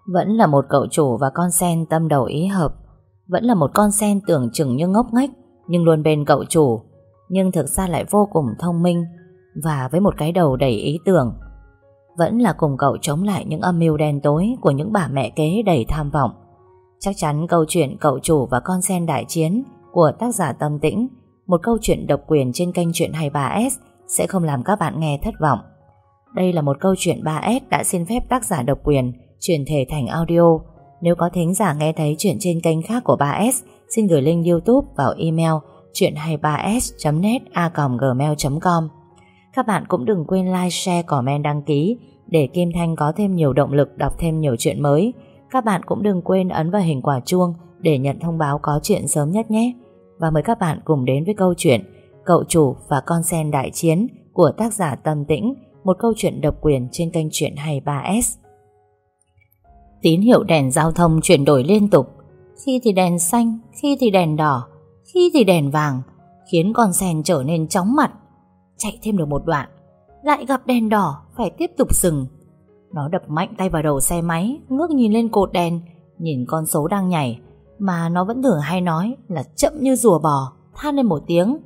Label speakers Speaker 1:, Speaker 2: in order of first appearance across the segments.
Speaker 1: Vẫn là một cậu chủ và con sen tâm đầu ý hợp. Vẫn là một con sen tưởng chừng như ngốc nghếch nhưng luôn bên cậu chủ, nhưng thực ra lại vô cùng thông minh và với một cái đầu đầy ý tưởng. Vẫn là cùng cậu chống lại những âm mưu đen tối của những bà mẹ kế đầy tham vọng. Chắc chắn câu chuyện cậu chủ và con sen đại chiến của tác giả Tâm Tĩnh, một câu chuyện độc quyền trên kênh Chuyện 23S, sẽ không làm các bạn nghe thất vọng. Đây là một câu chuyện 3S đã xin phép tác giả độc quyền chuyển thể thành audio. Nếu có thính giả nghe thấy chuyện trên kênh khác của 3S, xin gửi link YouTube vào email chuyện23s.net@gmail.com. Các bạn cũng đừng quên like, share, comment, đăng ký để Kim Thanh có thêm nhiều động lực đọc thêm nhiều chuyện mới. Các bạn cũng đừng quên ấn vào hình quả chuông để nhận thông báo có chuyện sớm nhất nhé. Và mời các bạn cùng đến với câu chuyện Cậu chủ và con sen đại chiến của tác giả Tâm Tĩnh, một câu chuyện độc quyền trên kênh Chuyện 23S. Tín hiệu đèn giao thông chuyển đổi liên tục, khi thì đèn xanh, khi thì đèn đỏ, khi thì đèn vàng, khiến con sen trở nên chóng mặt. Chạy thêm được một đoạn, lại gặp đèn đỏ, phải tiếp tục dừng. Nó đập mạnh tay vào đầu xe máy, ngước nhìn lên cột đèn, nhìn con số đang nhảy mà nó vẫn thường hay nói là chậm như rùa bò, than lên một tiếng.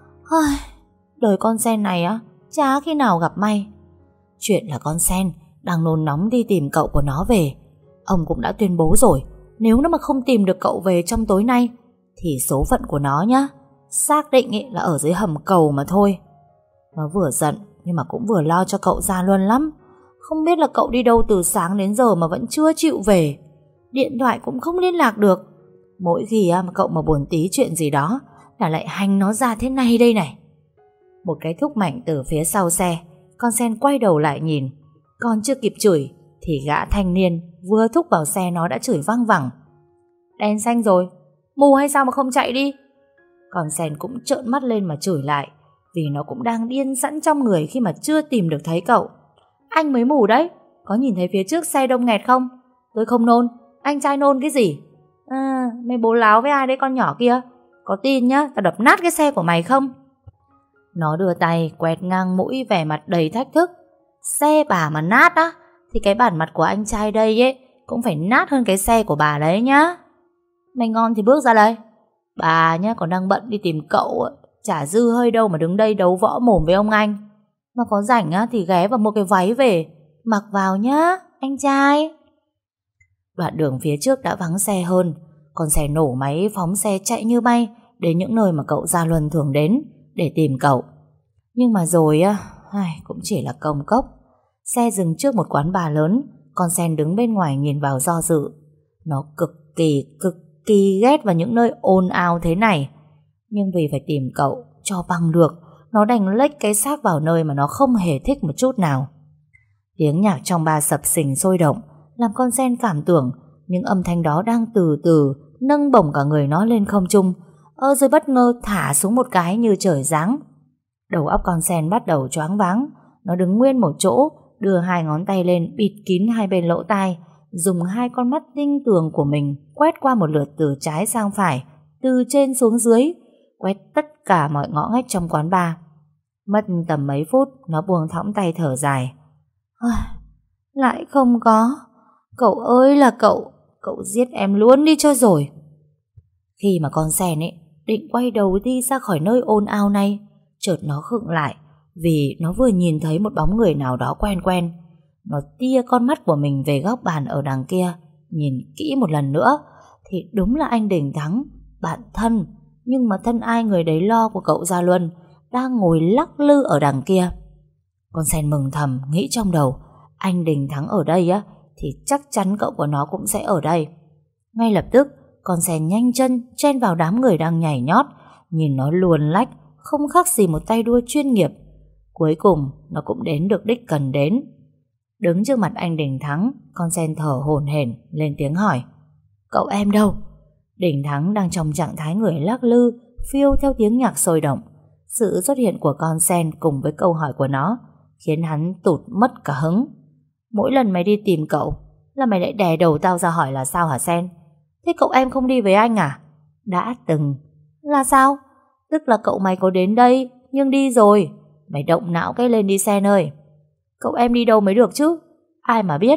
Speaker 1: Đời con sen này á, chả khi nào gặp may. Chuyện là con sen đang nôn nóng đi tìm cậu của nó về. Ông cũng đã tuyên bố rồi, nếu nó mà không tìm được cậu về trong tối nay thì số phận của nó nhá, xác định là ở dưới hầm cầu mà thôi. Nó vừa giận nhưng mà cũng vừa lo cho cậu Gia Luân lắm. Không biết là cậu đi đâu từ sáng đến giờ mà vẫn chưa chịu về. Điện thoại cũng không liên lạc được. Mỗi khi mà cậu mà buồn tí chuyện gì đó là lại hành nó ra thế này đây này. Một cái thúc mạnh từ phía sau xe. Con sen quay đầu lại nhìn. Còn chưa kịp chửi thì gã thanh niên vừa thúc vào xe nó đã chửi văng vẳng. Đèn xanh rồi, mù hay sao mà không chạy đi? Con sen cũng trợn mắt lên mà chửi lại, vì nó cũng đang điên sẵn trong người khi mà chưa tìm được thấy cậu. Anh mới mù đấy, có nhìn thấy phía trước xe đông nghẹt không? Tôi không nôn, anh trai nôn cái gì? Mày bố láo với ai đấy con nhỏ kia? Có tin nhá, tao đập nát cái xe của mày không? Nó đưa tay quẹt ngang mũi, vẻ mặt đầy thách thức. Xe bà mà nát á thì cái bản mặt của anh trai đây ấy cũng phải nát hơn cái xe của bà đấy nhá. Mày ngon thì bước ra đây. Bà nhá còn đang bận đi tìm cậu, chả dư hơi đâu mà đứng đây đấu võ mồm với ông anh. Mà có rảnh á thì ghé vào mua cái váy về mặc vào nhá anh trai. Đoạn đường phía trước đã vắng xe hơn. Con xe nổ máy phóng xe chạy như bay đến những nơi mà cậu Gia Luân thường đến để tìm cậu. Nhưng mà rồi cũng chỉ là công cốc. Xe dừng trước một quán bar lớn. Con sen đứng bên ngoài nhìn vào do dự. Nó cực kỳ ghét vào những nơi ồn ào thế này. Nhưng vì phải tìm cậu cho bằng được, nó đành lếch cái xác vào nơi mà nó không hề thích một chút nào. Tiếng nhạc trong bar sập sình sôi động làm con sen cảm tưởng những âm thanh đó đang từ từ nâng bổng cả người nó lên không trung, rồi bất ngờ thả xuống một cái như trời giáng. Đầu óc con sen bắt đầu choáng váng. Nó đứng nguyên một chỗ, đưa hai ngón tay lên bịt kín hai bên lỗ tai, dùng hai con mắt tinh tường của mình quét qua một lượt từ trái sang phải, từ trên xuống dưới, quét tất cả mọi ngõ ngách trong quán bar. Mất tầm mấy phút, nó buông thõng tay thở dài. Lại không có. Cậu ơi là cậu giết em luôn đi cho rồi. Khi mà con sen định quay đầu đi ra khỏi nơi ồn ào này, chợt nó khựng lại vì nó vừa nhìn thấy một bóng người nào đó quen quen. Nó tia con mắt của mình về góc bàn ở đằng kia, nhìn kỹ một lần nữa thì đúng là anh Đình Thắng, bạn thân, nhưng mà thân ai người đấy lo của cậu Gia Luân, đang ngồi lắc lư ở đằng kia. Con sen mừng thầm nghĩ trong đầu, anh Đình Thắng ở đây thì chắc chắn cậu của nó cũng sẽ ở đây. Ngay lập tức con sen nhanh chân chen vào đám người đang nhảy nhót, nhìn nó luồn lách không khác gì một tay đua chuyên nghiệp. Cuối cùng nó cũng đến được đích cần đến. Đứng trước mặt anh Đình Thắng, con sen thở hổn hển lên tiếng hỏi: Cậu em đâu? Đình Thắng đang trong trạng thái người lắc lư, phiêu theo tiếng nhạc sôi động. Sự xuất hiện của con sen cùng với câu hỏi của nó khiến hắn tụt mất cả hứng. Mỗi lần mày đi tìm cậu là mày lại đè đầu tao ra hỏi là sao hả Sen? Thế cậu em không đi với anh à? Đã từng. Là sao? Tức là cậu mày có đến đây nhưng đi rồi. Mày động não cái lên đi Sen ơi. Cậu em đi đâu mới được chứ? Ai mà biết.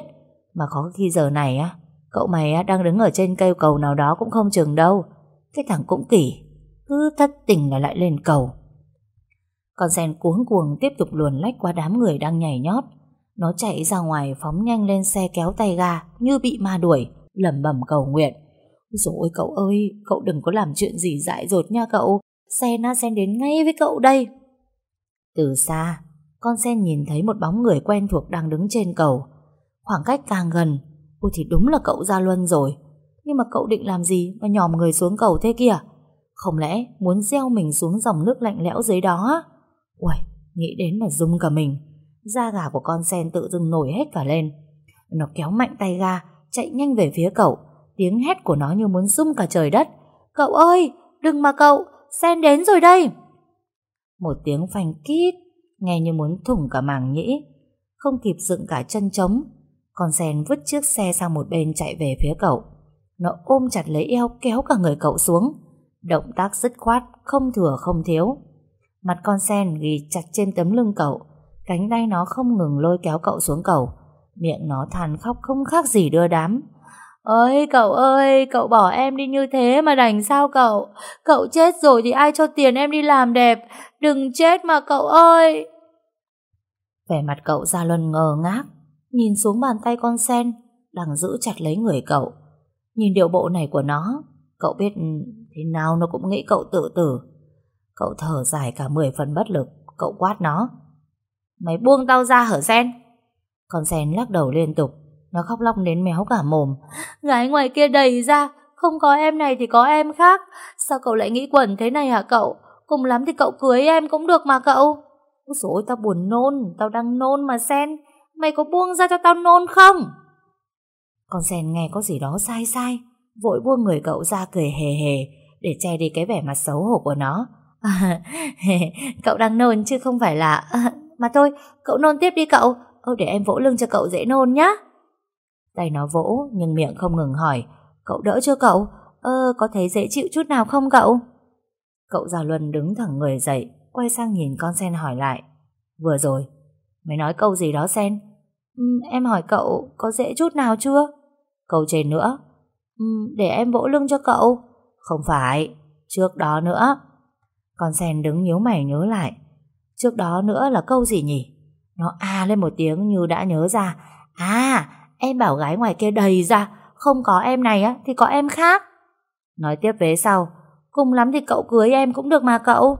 Speaker 1: Mà có khi giờ này á, cậu mày á, đang đứng ở trên cây cầu nào đó cũng không chừng đâu. Cái thằng cũng kỳ, cứ thất tình là lại lên cầu. Con sen cuống cuồng tiếp tục luồn lách qua đám người đang nhảy nhót. Nó chạy ra ngoài phóng nhanh lên xe kéo tay ga như bị ma đuổi, lẩm bẩm cầu nguyện. Rồi cậu ơi, cậu đừng có làm chuyện gì dại dột nha cậu. Sen đến ngay với cậu đây. Từ xa, con sen nhìn thấy một bóng người quen thuộc đang đứng trên cầu. Khoảng cách càng gần, ôi thì đúng là cậu Gia Luân rồi. Nhưng mà cậu định làm gì mà nhòm người xuống cầu thế kìa? Không lẽ muốn gieo mình xuống dòng nước lạnh lẽo dưới đó á? Uầy, nghĩ đến mà rung cả mình. Da gà của con sen tự dưng nổi hết cả lên. Nó kéo mạnh tay ga, chạy nhanh về phía cậu. Tiếng hét của nó như muốn rung cả trời đất. Cậu ơi, đừng mà cậu, sen đến rồi đây. Một tiếng phanh kít, nghe như muốn thủng cả màng nhĩ. Không kịp dựng cả chân trống, con sen vứt chiếc xe sang một bên chạy về phía cậu. Nó ôm chặt lấy eo kéo cả người cậu xuống. Động tác dứt khoát, không thừa không thiếu. Mặt con sen ghi chặt trên tấm lưng cậu, cánh tay nó không ngừng lôi kéo cậu xuống cầu. Miệng nó than khóc không khác gì đưa đám. Ơi, cậu bỏ em đi như thế mà đành sao cậu? Cậu chết rồi thì ai cho tiền em đi làm đẹp? Đừng chết mà cậu ơi! Vẻ mặt cậu Gia Luân ngơ ngác, nhìn xuống bàn tay con sen đang giữ chặt lấy người cậu. Nhìn điệu bộ này của nó, cậu biết thế nào nó cũng nghĩ cậu tự tử. Cậu thở dài cả 10 phần bất lực. Cậu quát nó. Mày buông tao ra hở sen? Con sen lắc đầu liên tục. Nó khóc lóc đến méo cả mồm. Gái ngoài kia đầy ra, không có em này thì có em khác. Sao cậu lại nghĩ quẩn thế này hả cậu? Cùng lắm thì cậu cưới em cũng được mà cậu. Ôi dồi ôi, tao buồn nôn. Tao đang nôn mà sen. Mày có buông ra cho tao nôn không? Con sen nghe có gì đó sai sai, vội buông người cậu ra cười hề hề để che đi cái vẻ mặt xấu hổ của nó. Cậu đang nôn chứ không phải là... Mà thôi, cậu nôn tiếp đi cậu. Để em vỗ lưng cho cậu dễ nôn nhá. Tay nó vỗ nhưng miệng không ngừng hỏi. Cậu đỡ chưa cậu? Có thấy dễ chịu chút nào không cậu? Cậu Gia Luân đứng thẳng người dậy, quay sang nhìn con sen hỏi lại. Vừa rồi mày nói câu gì đó sen? Em hỏi cậu có dễ chút nào chưa? Câu trên nữa. Để em vỗ lưng cho cậu. Không phải, trước đó nữa. Con sen đứng nhíu mày nhớ lại. Trước đó nữa là câu gì nhỉ? Nó lên một tiếng như đã nhớ ra. Em bảo gái ngoài kia đầy ra, không có em này á thì có em khác. Nói tiếp vế sau. Cùng lắm thì cậu cưới em cũng được mà cậu.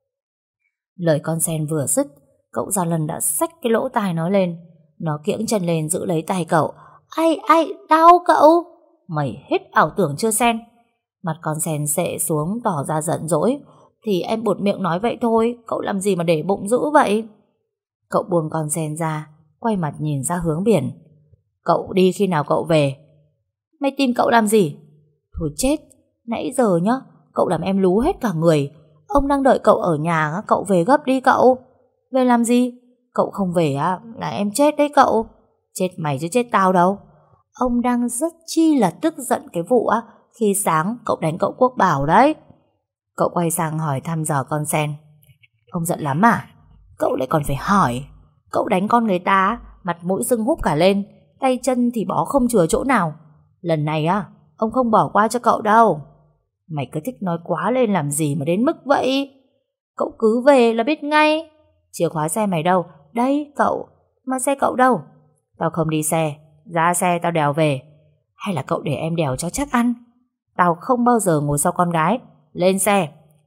Speaker 1: Lời con sen vừa dứt, cậu Gia Luân đã xách cái lỗ tai nó lên. Nó kiễng chân lên giữ lấy tay cậu. Ai, đau cậu. Mày hết ảo tưởng chưa sen? Mặt con sen xệ xuống tỏ ra giận dỗi. Thì em buột miệng nói vậy thôi, cậu làm gì mà để bụng dữ vậy? Cậu buông con sen ra, quay mặt nhìn ra hướng biển. Cậu đi khi nào cậu về? Mày tìm cậu làm gì? Thôi chết, nãy giờ nhá, cậu làm em lú hết cả người. Ông đang đợi cậu ở nhà, cậu về gấp đi cậu. Về làm gì? Cậu không về là em chết đấy cậu. Chết mày chứ chết tao đâu. Ông đang rất chi là tức giận cái vụ khi sáng cậu đánh cậu Quốc Bảo đấy. Cậu quay sang hỏi thăm dò con sen. Ông giận lắm à? Cậu lại còn phải hỏi. Cậu đánh con người ta, mặt mũi sưng húp cả lên, tay chân thì bó không chừa chỗ nào. Lần này ông không bỏ qua cho cậu đâu. Mày cứ thích nói quá lên làm gì mà đến mức vậy? Cậu cứ về là biết ngay. Chìa khóa xe mày đâu? Đây cậu. Mà xe cậu đâu? Tao không đi xe, ra xe tao đèo về. Hay là cậu để em đèo cho chắc ăn? Tao không bao giờ ngồi sau con gái. Lên xe.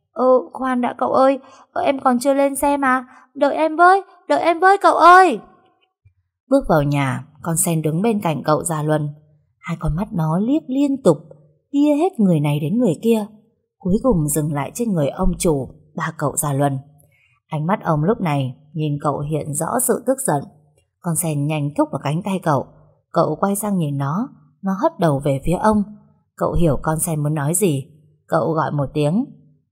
Speaker 1: Khoan đã cậu ơi, em còn chưa lên xe mà. Đợi em với cậu ơi. Bước vào nhà, con sen đứng bên cạnh cậu Gia Luân. Hai con mắt nó liếc liên tục, tia hết người này đến người kia, cuối cùng dừng lại trên người ông chủ, ba cậu Gia Luân. Ánh mắt ông lúc này nhìn cậu hiện rõ sự tức giận. Con sen nhanh thúc vào cánh tay cậu. Cậu quay sang nhìn nó hất đầu về phía ông. Cậu hiểu con sen muốn nói gì. Cậu gọi một tiếng.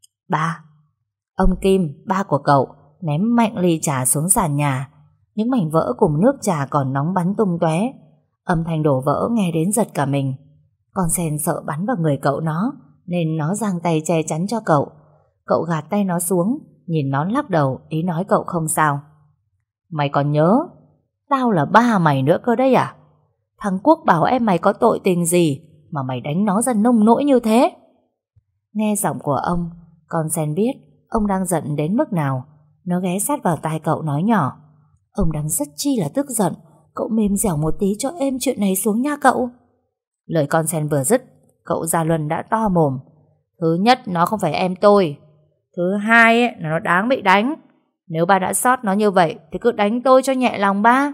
Speaker 1: Ba. Ông Kim, ba của cậu, ném mạnh ly trà xuống sàn nhà. Những mảnh vỡ cùng nước trà còn nóng bắn tung tóe. Âm thanh đổ vỡ nghe đến giật cả mình. Con sen sợ bắn vào người cậu nó, nên nó giang tay che chắn cho cậu. Cậu gạt tay nó xuống, nhìn nó lắc đầu, ý nói cậu không sao. Mày còn nhớ tao là ba mày nữa cơ đấy à? Thằng Quốc bảo em mày có tội tình gì mà mày đánh nó ra nông nỗi như thế? Nghe giọng của ông, con Sen biết ông đang giận đến mức nào. Nó ghé sát vào tai cậu nói nhỏ: ông đang rất chi là tức giận, cậu mềm dẻo một tí cho êm chuyện này xuống nha cậu. Lời con Sen vừa dứt, cậu Gia Luân đã to mồm: thứ nhất, nó không phải em tôi. Thứ hai ấy, là nó đáng bị đánh. Nếu ba đã xót nó như vậy thì cứ đánh tôi cho nhẹ lòng ba.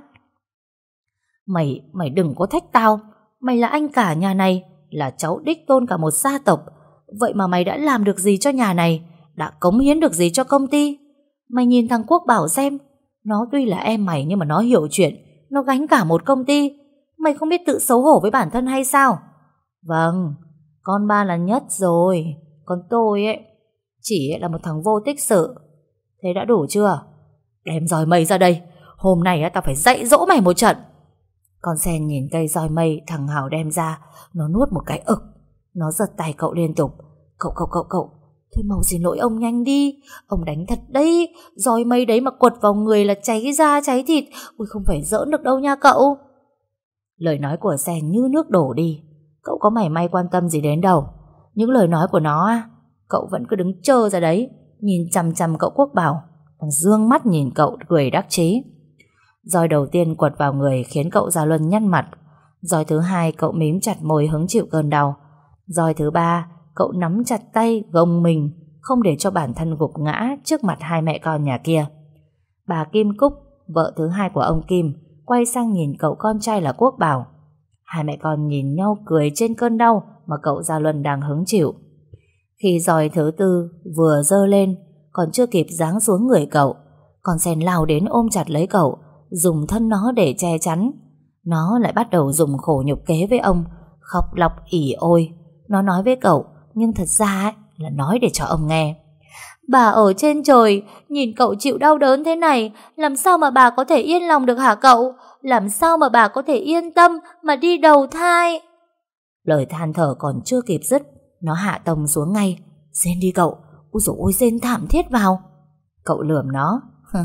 Speaker 1: Mày đừng có thách tao. Mày là anh cả nhà này, là cháu đích tôn cả một gia tộc. Vậy mà mày đã làm được gì cho nhà này, đã cống hiến được gì cho công ty? Mày nhìn thằng Quốc Bảo xem, nó tuy là em mày nhưng mà nó hiểu chuyện, nó gánh cả một công ty. Mày không biết tự xấu hổ với bản thân hay sao? Vâng, con ba là nhất rồi. Còn tôi ấy chỉ là một thằng vô tích sự. Thế đã đủ chưa? Đem roi mây ra đây. Hôm nay tao phải dạy dỗ mày một trận. Con Sen nhìn cây roi mây thằng Hào đem ra, nó nuốt một cái ực. Nó giật tay cậu liên tục: Cậu thôi mau xin lỗi ông nhanh đi. Ông đánh thật đấy. Roi mây đấy mà quật vào người là cháy da cháy thịt. Ui, không phải giỡn được đâu nha cậu. Lời nói của Sen như nước đổ đi. Cậu có mảy may quan tâm gì đến đâu. Những lời nói của nó cậu vẫn cứ đứng trơ ra đấy, nhìn chằm chằm cậu Quốc Bảo, đang dương mắt nhìn cậu cười đắc chí. Roi đầu tiên quật vào người khiến cậu Gia Luân nhăn mặt. Roi thứ hai cậu mím chặt môi hứng chịu cơn đau. Roi thứ ba cậu nắm chặt tay gồng mình, không để cho bản thân gục ngã trước mặt hai mẹ con nhà kia. Bà Kim Cúc, vợ thứ hai của ông Kim, quay sang nhìn cậu con trai là Quốc Bảo. Hai mẹ con nhìn nhau cười trên cơn đau mà cậu Gia Luân đang hứng chịu. Khi roi thứ tư vừa giơ lên, còn chưa kịp giáng xuống người cậu, con Sen lao đến ôm chặt lấy cậu, dùng thân nó để che chắn. Nó lại bắt đầu dùng khổ nhục kế với ông, khóc lóc ỉ ôi. Nó nói với cậu, nhưng thật ra là nói để cho ông nghe. Bà ở trên trời, nhìn cậu chịu đau đớn thế này, làm sao mà bà có thể yên lòng được hả cậu? Làm sao mà bà có thể yên tâm mà đi đầu thai? Lời than thở còn chưa kịp dứt, nó hạ tông xuống ngay. Rên đi cậu. Ôi dồi ôi, rên thảm thiết vào. Cậu lườm nó: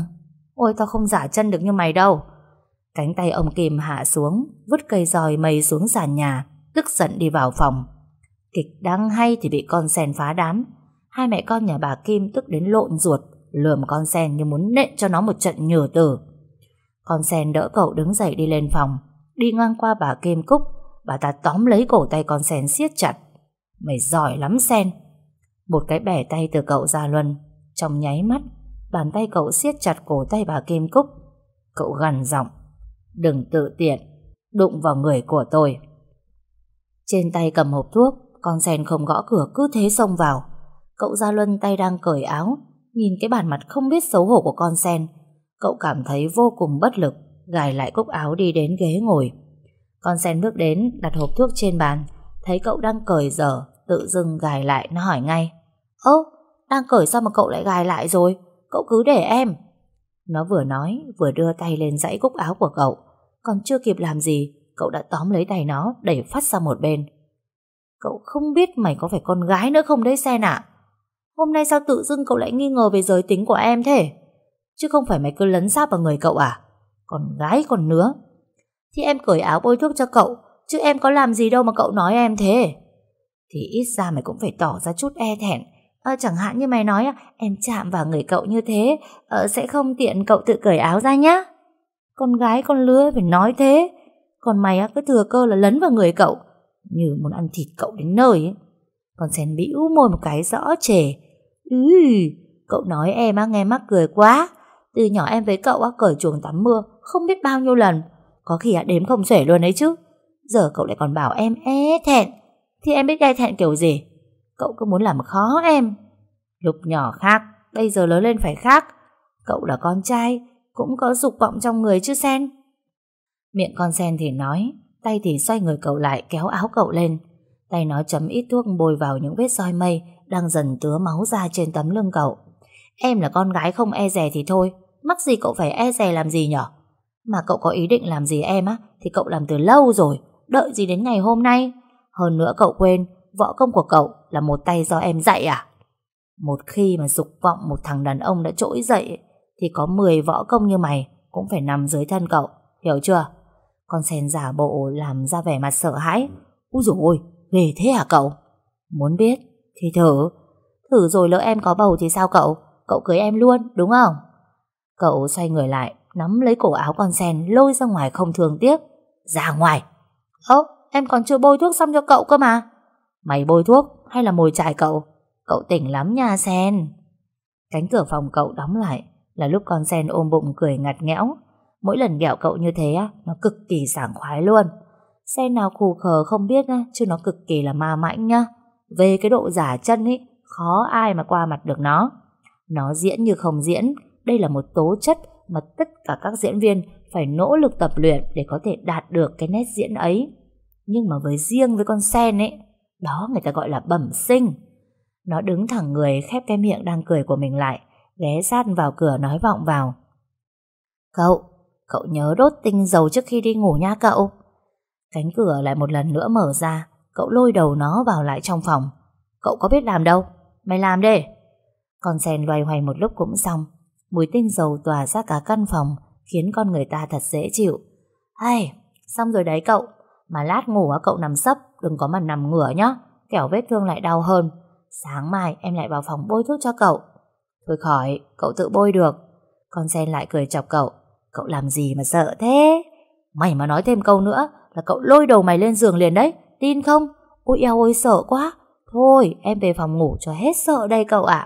Speaker 1: ôi tao không giả chân được như mày đâu. Cánh tay ông Kim hạ xuống, vứt cây roi mây xuống sàn nhà, tức giận đi vào phòng. Kịch đang hay thì bị con Sen phá đám. Hai mẹ con nhà bà Kim tức đến lộn ruột, lườm con Sen như muốn nện cho nó một trận nhừ tử. Con Sen đỡ cậu đứng dậy đi lên phòng. Đi ngang qua bà Kim Cúc, bà ta tóm lấy cổ tay con Sen siết chặt. Mày giỏi lắm Sen. Một cái bẻ tay từ cậu Gia Luân. Trong nháy mắt, bàn tay cậu siết chặt cổ tay bà Kim Cúc. Cậu gằn giọng: đừng tự tiện đụng vào người của tôi. Trên tay cầm hộp thuốc, con Sen không gõ cửa cứ thế xông vào. Cậu Gia Luân tay đang cởi áo, nhìn cái bản mặt không biết xấu hổ của con Sen, cậu cảm thấy vô cùng bất lực, gài lại cúc áo đi đến ghế ngồi. Con Sen bước đến đặt hộp thuốc trên bàn, thấy cậu đang cởi dở, tự dưng gài lại. Nó hỏi ngay: ơ, đang cởi sao mà cậu lại gài lại rồi? Cậu cứ để em. Nó vừa nói vừa đưa tay lên dãy cúc áo của cậu. Còn chưa kịp làm gì, cậu đã tóm lấy tay nó đẩy phát sang một bên. Cậu không biết mày có phải con gái nữa không đấy Sen ạ? Hôm nay sao tự dưng cậu lại nghi ngờ về giới tính của em thế? Chứ không phải mày cứ lấn sáp vào người cậu à? Con gái còn nứa. Thì em cởi áo bôi thuốc cho cậu, chứ em có làm gì đâu mà cậu nói em thế. Thì ít ra mày cũng phải tỏ ra chút e thẹn. Chẳng hạn như mày nói em chạm vào người cậu như thế, sẽ không tiện cậu tự cởi áo ra nhá. Con gái con lứa phải nói thế. Còn mày cứ thừa cơ là lấn vào người cậu, như muốn ăn thịt cậu đến nơi ấy. Con Sen bĩu môi một cái rõ trề. Cậu nói em nghe mắc cười quá. Từ nhỏ em với cậu cởi chuồng tắm mưa không biết bao nhiêu lần, có khi đếm không xuể luôn ấy chứ. Giờ cậu lại còn bảo em e thẹn. Thì em biết e thẹn kiểu gì? Cậu cứ muốn làm khó em. Lúc nhỏ khác, bây giờ lớn lên phải khác. Cậu là con trai, cũng có dục vọng trong người chứ Sen. Miệng con Sen thì nói, tay thì xoay người cậu lại kéo áo cậu lên. Tay nó chấm ít thuốc bôi vào những vết roi mây đang dần tứa máu ra trên tấm lưng cậu. Em là con gái không e dè thì thôi, mắc gì cậu phải e dè làm gì nhở? Mà cậu có ý định làm gì em thì cậu làm từ lâu rồi, đợi gì đến ngày hôm nay? Hơn nữa cậu quên, võ công của cậu là một tay do em dạy à? Một khi mà dục vọng một thằng đàn ông đã trỗi dậy thì có 10 võ công như mày cũng phải nằm dưới thân cậu, hiểu chưa? Con sen giả bộ làm ra vẻ mặt sợ hãi. Úi dồi ôi, ghê thế hả cậu? Muốn biết thì thử. Thử rồi lỡ em có bầu thì sao cậu? Cậu cưới em luôn, đúng không? Cậu xoay người lại, nắm lấy cổ áo con sen, lôi ra ngoài không thương tiếc. Ra ngoài. Em còn chưa bôi thuốc xong cho cậu cơ mà. Mày bôi thuốc hay là mồi chài cậu? Cậu tỉnh lắm nha Sen. Cánh cửa phòng cậu đóng lại là lúc con sen ôm bụng cười ngặt nghẽo. Mỗi lần ghẹo cậu như thế á, nó cực kỳ sảng khoái luôn. Sen nào khù khờ không biết á, chứ nó cực kỳ là ma mãnh nhá. Về cái độ giả chân ấy, khó ai mà qua mặt được nó. Nó diễn như không diễn. Đây là một tố chất mà tất cả các diễn viên phải nỗ lực tập luyện để có thể đạt được cái nét diễn ấy. Nhưng mà riêng với con sen ấy, đó người ta gọi là bẩm sinh. Nó đứng thẳng người, khép cái miệng đang cười của mình lại, ghé sát vào cửa nói vọng vào. Cậu nhớ đốt tinh dầu trước khi đi ngủ nha cậu. Cánh cửa lại một lần nữa mở ra. Cậu lôi đầu nó vào lại trong phòng. Cậu có biết làm đâu, mày làm đi. Con sen loay hoay một lúc cũng xong. Mùi tinh dầu tỏa ra cả căn phòng, khiến con người ta thật dễ chịu. Xong rồi đấy cậu. Mà lát ngủ cậu nằm sấp, đừng có mà nằm ngửa nhá, kẻo vết thương lại đau hơn. Sáng mai em lại vào phòng bôi thuốc cho cậu. Thôi khỏi, cậu tự bôi được. Con sen lại cười chọc cậu. Cậu làm gì mà sợ thế? Mày mà nói thêm câu nữa là cậu lôi đầu mày lên giường liền đấy, tin không? Ôi eo ôi sợ quá. Thôi em về phòng ngủ cho hết sợ đây cậu ạ.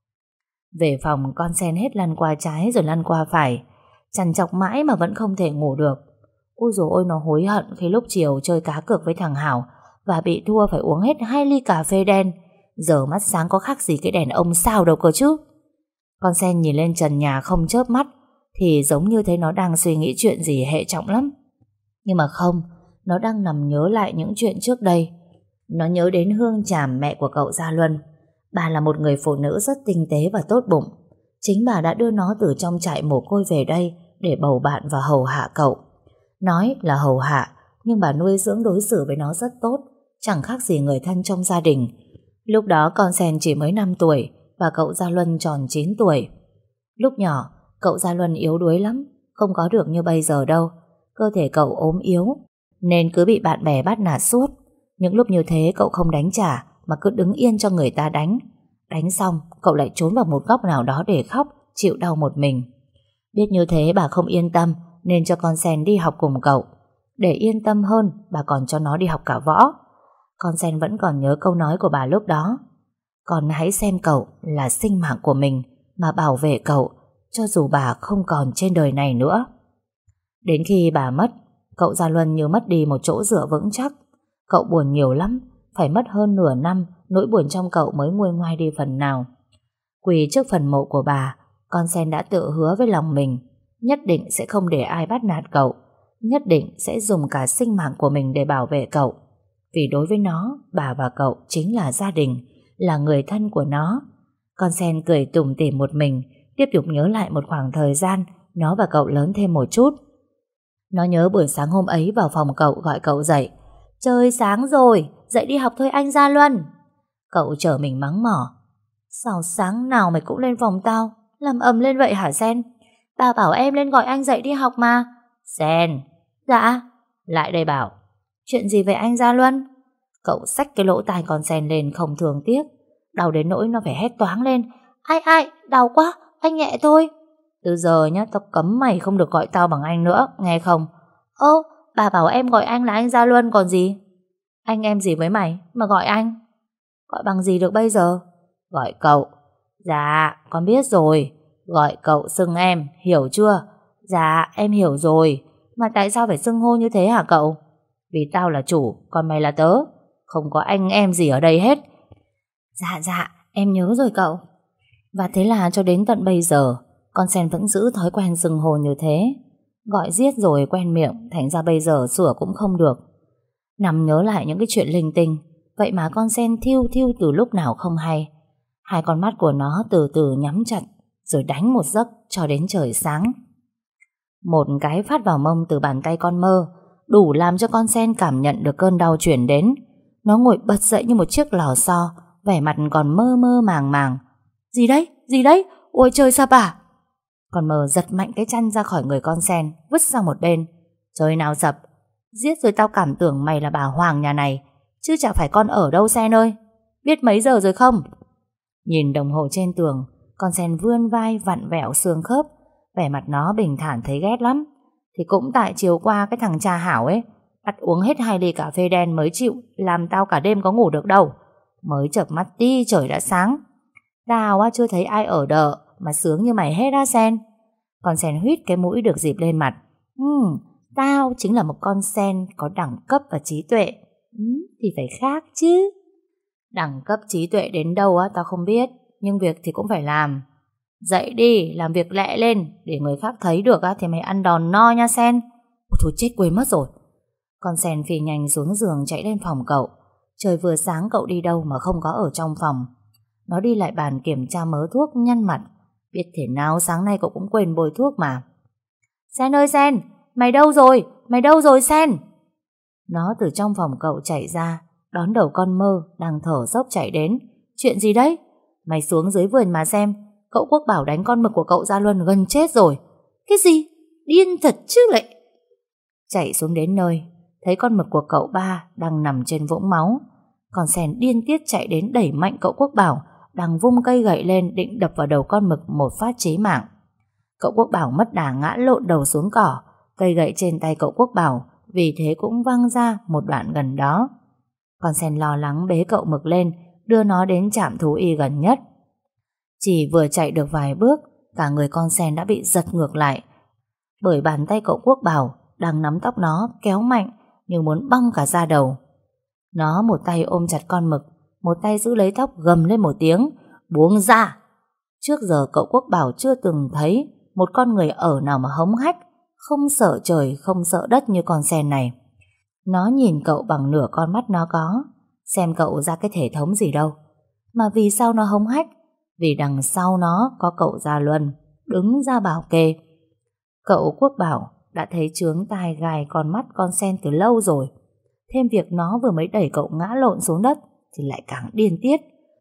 Speaker 1: Về phòng con sen hết lăn qua trái rồi lăn qua phải, trằn trọc mãi mà vẫn không thể ngủ được. Ôi dồi ôi, nó hối hận khi lúc chiều chơi cá cược với thằng Hảo và bị thua phải uống hết 2 ly cà phê đen. Giờ mắt sáng có khác gì cái đèn ông sao đâu cơ chứ. Con sen nhìn lên trần nhà không chớp mắt, thì giống như thấy nó đang suy nghĩ chuyện gì hệ trọng lắm. Nhưng mà không, nó đang nằm nhớ lại những chuyện trước đây. Nó nhớ đến Hương Tràm, mẹ của cậu Gia Luân. Bà là một người phụ nữ rất tinh tế và tốt bụng. Chính bà đã đưa nó từ trong trại mồ côi về đây để bầu bạn và hầu hạ cậu. Nói là hầu hạ, nhưng bà nuôi dưỡng đối xử với nó rất tốt, chẳng khác gì người thân trong gia đình. Lúc đó con sen chỉ mới 5 tuổi và cậu Gia Luân tròn 9 tuổi. Lúc nhỏ, cậu Gia Luân yếu đuối lắm, không có được như bây giờ đâu. Cơ thể cậu ốm yếu, nên cứ bị bạn bè bắt nạt suốt. Những lúc như thế cậu không đánh trả, mà cứ đứng yên cho người ta đánh. Đánh xong, cậu lại trốn vào một góc nào đó để khóc, chịu đau một mình. Biết như thế bà không yên tâm, nên cho con sen đi học cùng cậu. Để yên tâm hơn, bà còn cho nó đi học cả võ. Con sen vẫn còn nhớ câu nói của bà lúc đó. Con hãy xem cậu là sinh mạng của mình, mà bảo vệ cậu, cho dù bà không còn trên đời này nữa. Đến khi bà mất, cậu Gia Luân như mất đi một chỗ dựa vững chắc. Cậu buồn nhiều lắm, phải mất hơn nửa năm nỗi buồn trong cậu mới nguôi ngoai đi phần nào. Quỳ trước phần mộ của bà, con sen đã tự hứa với lòng mình nhất định sẽ không để ai bắt nạt cậu, nhất định sẽ dùng cả sinh mạng của mình để bảo vệ cậu. Vì đối với nó, bà và cậu chính là gia đình, là người thân của nó. Con sen cười tủm tỉm một mình, tiếp tục nhớ lại một khoảng thời gian nó và cậu lớn thêm một chút. Nó nhớ buổi sáng hôm ấy vào phòng cậu gọi cậu dậy. Trời sáng rồi, dậy đi học thôi anh Gia Luân. Cậu chở mình mắng mỏ. Sao sáng nào mày cũng lên phòng tao, làm ầm lên vậy hả Sen? Bà bảo em lên gọi anh dậy đi học mà. Sen. Dạ. Lại đây bảo. Chuyện gì vậy anh Gia Luân? Cậu xách cái lỗ tai con sen lên không thường tiếc, đau đến nỗi nó phải hét toáng lên. Ai, đau quá, anh nhẹ thôi. Từ giờ nhá, tao cấm mày không được gọi tao bằng anh nữa, nghe không? Bà bảo em gọi anh là anh Gia Luân còn gì. Anh em gì với mày mà gọi anh? Gọi bằng gì được bây giờ? Gọi cậu. Dạ, con biết rồi. Gọi cậu xưng em, hiểu chưa? Dạ, em hiểu rồi. Mà tại sao phải xưng hô như thế hả cậu? Vì tao là chủ, còn mày là tớ. Không có anh em gì ở đây hết. Dạ, em nhớ rồi cậu. Và thế là cho đến tận bây giờ, con sen vẫn giữ thói quen xưng hô như thế. Gọi giết rồi quen miệng, thành ra bây giờ sửa cũng không được. Nằm nhớ lại những cái chuyện linh tinh, vậy mà con sen thiêu từ lúc nào không hay. Hai con mắt của nó từ từ nhắm chặt, rồi đánh một giấc cho đến trời sáng. Một cái phát vào mông từ bàn tay con Mơ đủ làm cho con sen cảm nhận được cơn đau chuyển đến. Nó ngồi bật dậy như một chiếc lò xo, vẻ mặt còn mơ màng. Gì đấy? Ôi trời sập à? Con Mơ giật mạnh cái chăn ra khỏi người con sen, vứt sang một bên. Trời nào sập? Giết rồi tao cảm tưởng mày là bà Hoàng nhà này, chứ chả phải con ở đâu Sen ơi. Biết mấy giờ rồi không? Nhìn đồng hồ trên tường, con Sen vươn vai vặn vẹo xương khớp, vẻ mặt nó bình thản thấy ghét lắm. Thì cũng tại chiều qua cái thằng cha Hảo ấy bắt uống hết 2 ly cà phê đen mới chịu, làm tao cả đêm có ngủ được đâu. Mới chợp mắt tí trời đã sáng. Tao chưa thấy ai ở đợ mà sướng như mày hết á Sen. Con Sen huýt cái mũi được dịp lên mặt. Tao chính là một con Sen có đẳng cấp và trí tuệ. Thì phải khác chứ. Đẳng cấp trí tuệ đến đâu tao không biết, nhưng việc thì cũng phải làm. Dậy đi, làm việc lẹ lên, để người khác thấy được thì mày ăn đòn no nha Sen. Ôi thôi chết, quên mất rồi. Con Sen phi nhanh xuống giường chạy lên phòng cậu. Trời vừa sáng cậu đi đâu mà không có ở trong phòng. Nó đi lại bàn kiểm tra mớ thuốc, nhăn mặt. Biết thế nào sáng nay cậu cũng quên bôi thuốc mà. Sen ơi Sen, mày đâu rồi? Mày đâu rồi Sen? Nó từ trong phòng cậu chạy ra, đón đầu con Mơ đang thở dốc chạy đến. Chuyện gì đấy? Mày xuống dưới vườn mà xem. Cậu Quốc Bảo đánh con mực của cậu Gia Luân gần chết rồi. Cái gì? Điên thật chứ lại. Chạy xuống đến nơi, thấy con mực của cậu Ba đang nằm trên vũng máu. Con Sen điên tiết chạy đến đẩy mạnh cậu Quốc Bảo đang vung cây gậy lên định đập vào đầu con mực một phát chí mạng. Cậu Quốc Bảo mất đà ngã lộn đầu xuống cỏ. Cây gậy trên tay cậu Quốc Bảo vì thế cũng văng ra một đoạn gần đó. Con Sen lo lắng bế cậu mực lên, đưa nó đến trạm thú y gần nhất. Chỉ vừa chạy được vài bước, cả người con Sen đã bị giật ngược lại, bởi bàn tay cậu Quốc Bảo đang nắm tóc nó kéo mạnh như muốn bong cả da đầu. Nó một tay ôm chặt con mực, một tay giữ lấy tóc gầm lên một tiếng: buông ra! Trước giờ cậu Quốc Bảo chưa từng thấy một con người ở nào mà hống hách, không sợ trời không sợ đất như con Sen này. Nó nhìn cậu bằng nửa con mắt nó có, xem cậu ra cái thể thống gì đâu. Mà vì sao nó hống hách? Vì đằng sau nó có cậu Gia Luân đứng ra bảo kê. Cậu Quốc Bảo đã thấy chướng tai gai con mắt con Sen từ lâu rồi. Thêm việc nó vừa mới đẩy cậu ngã lộn xuống đất thì lại càng điên tiết.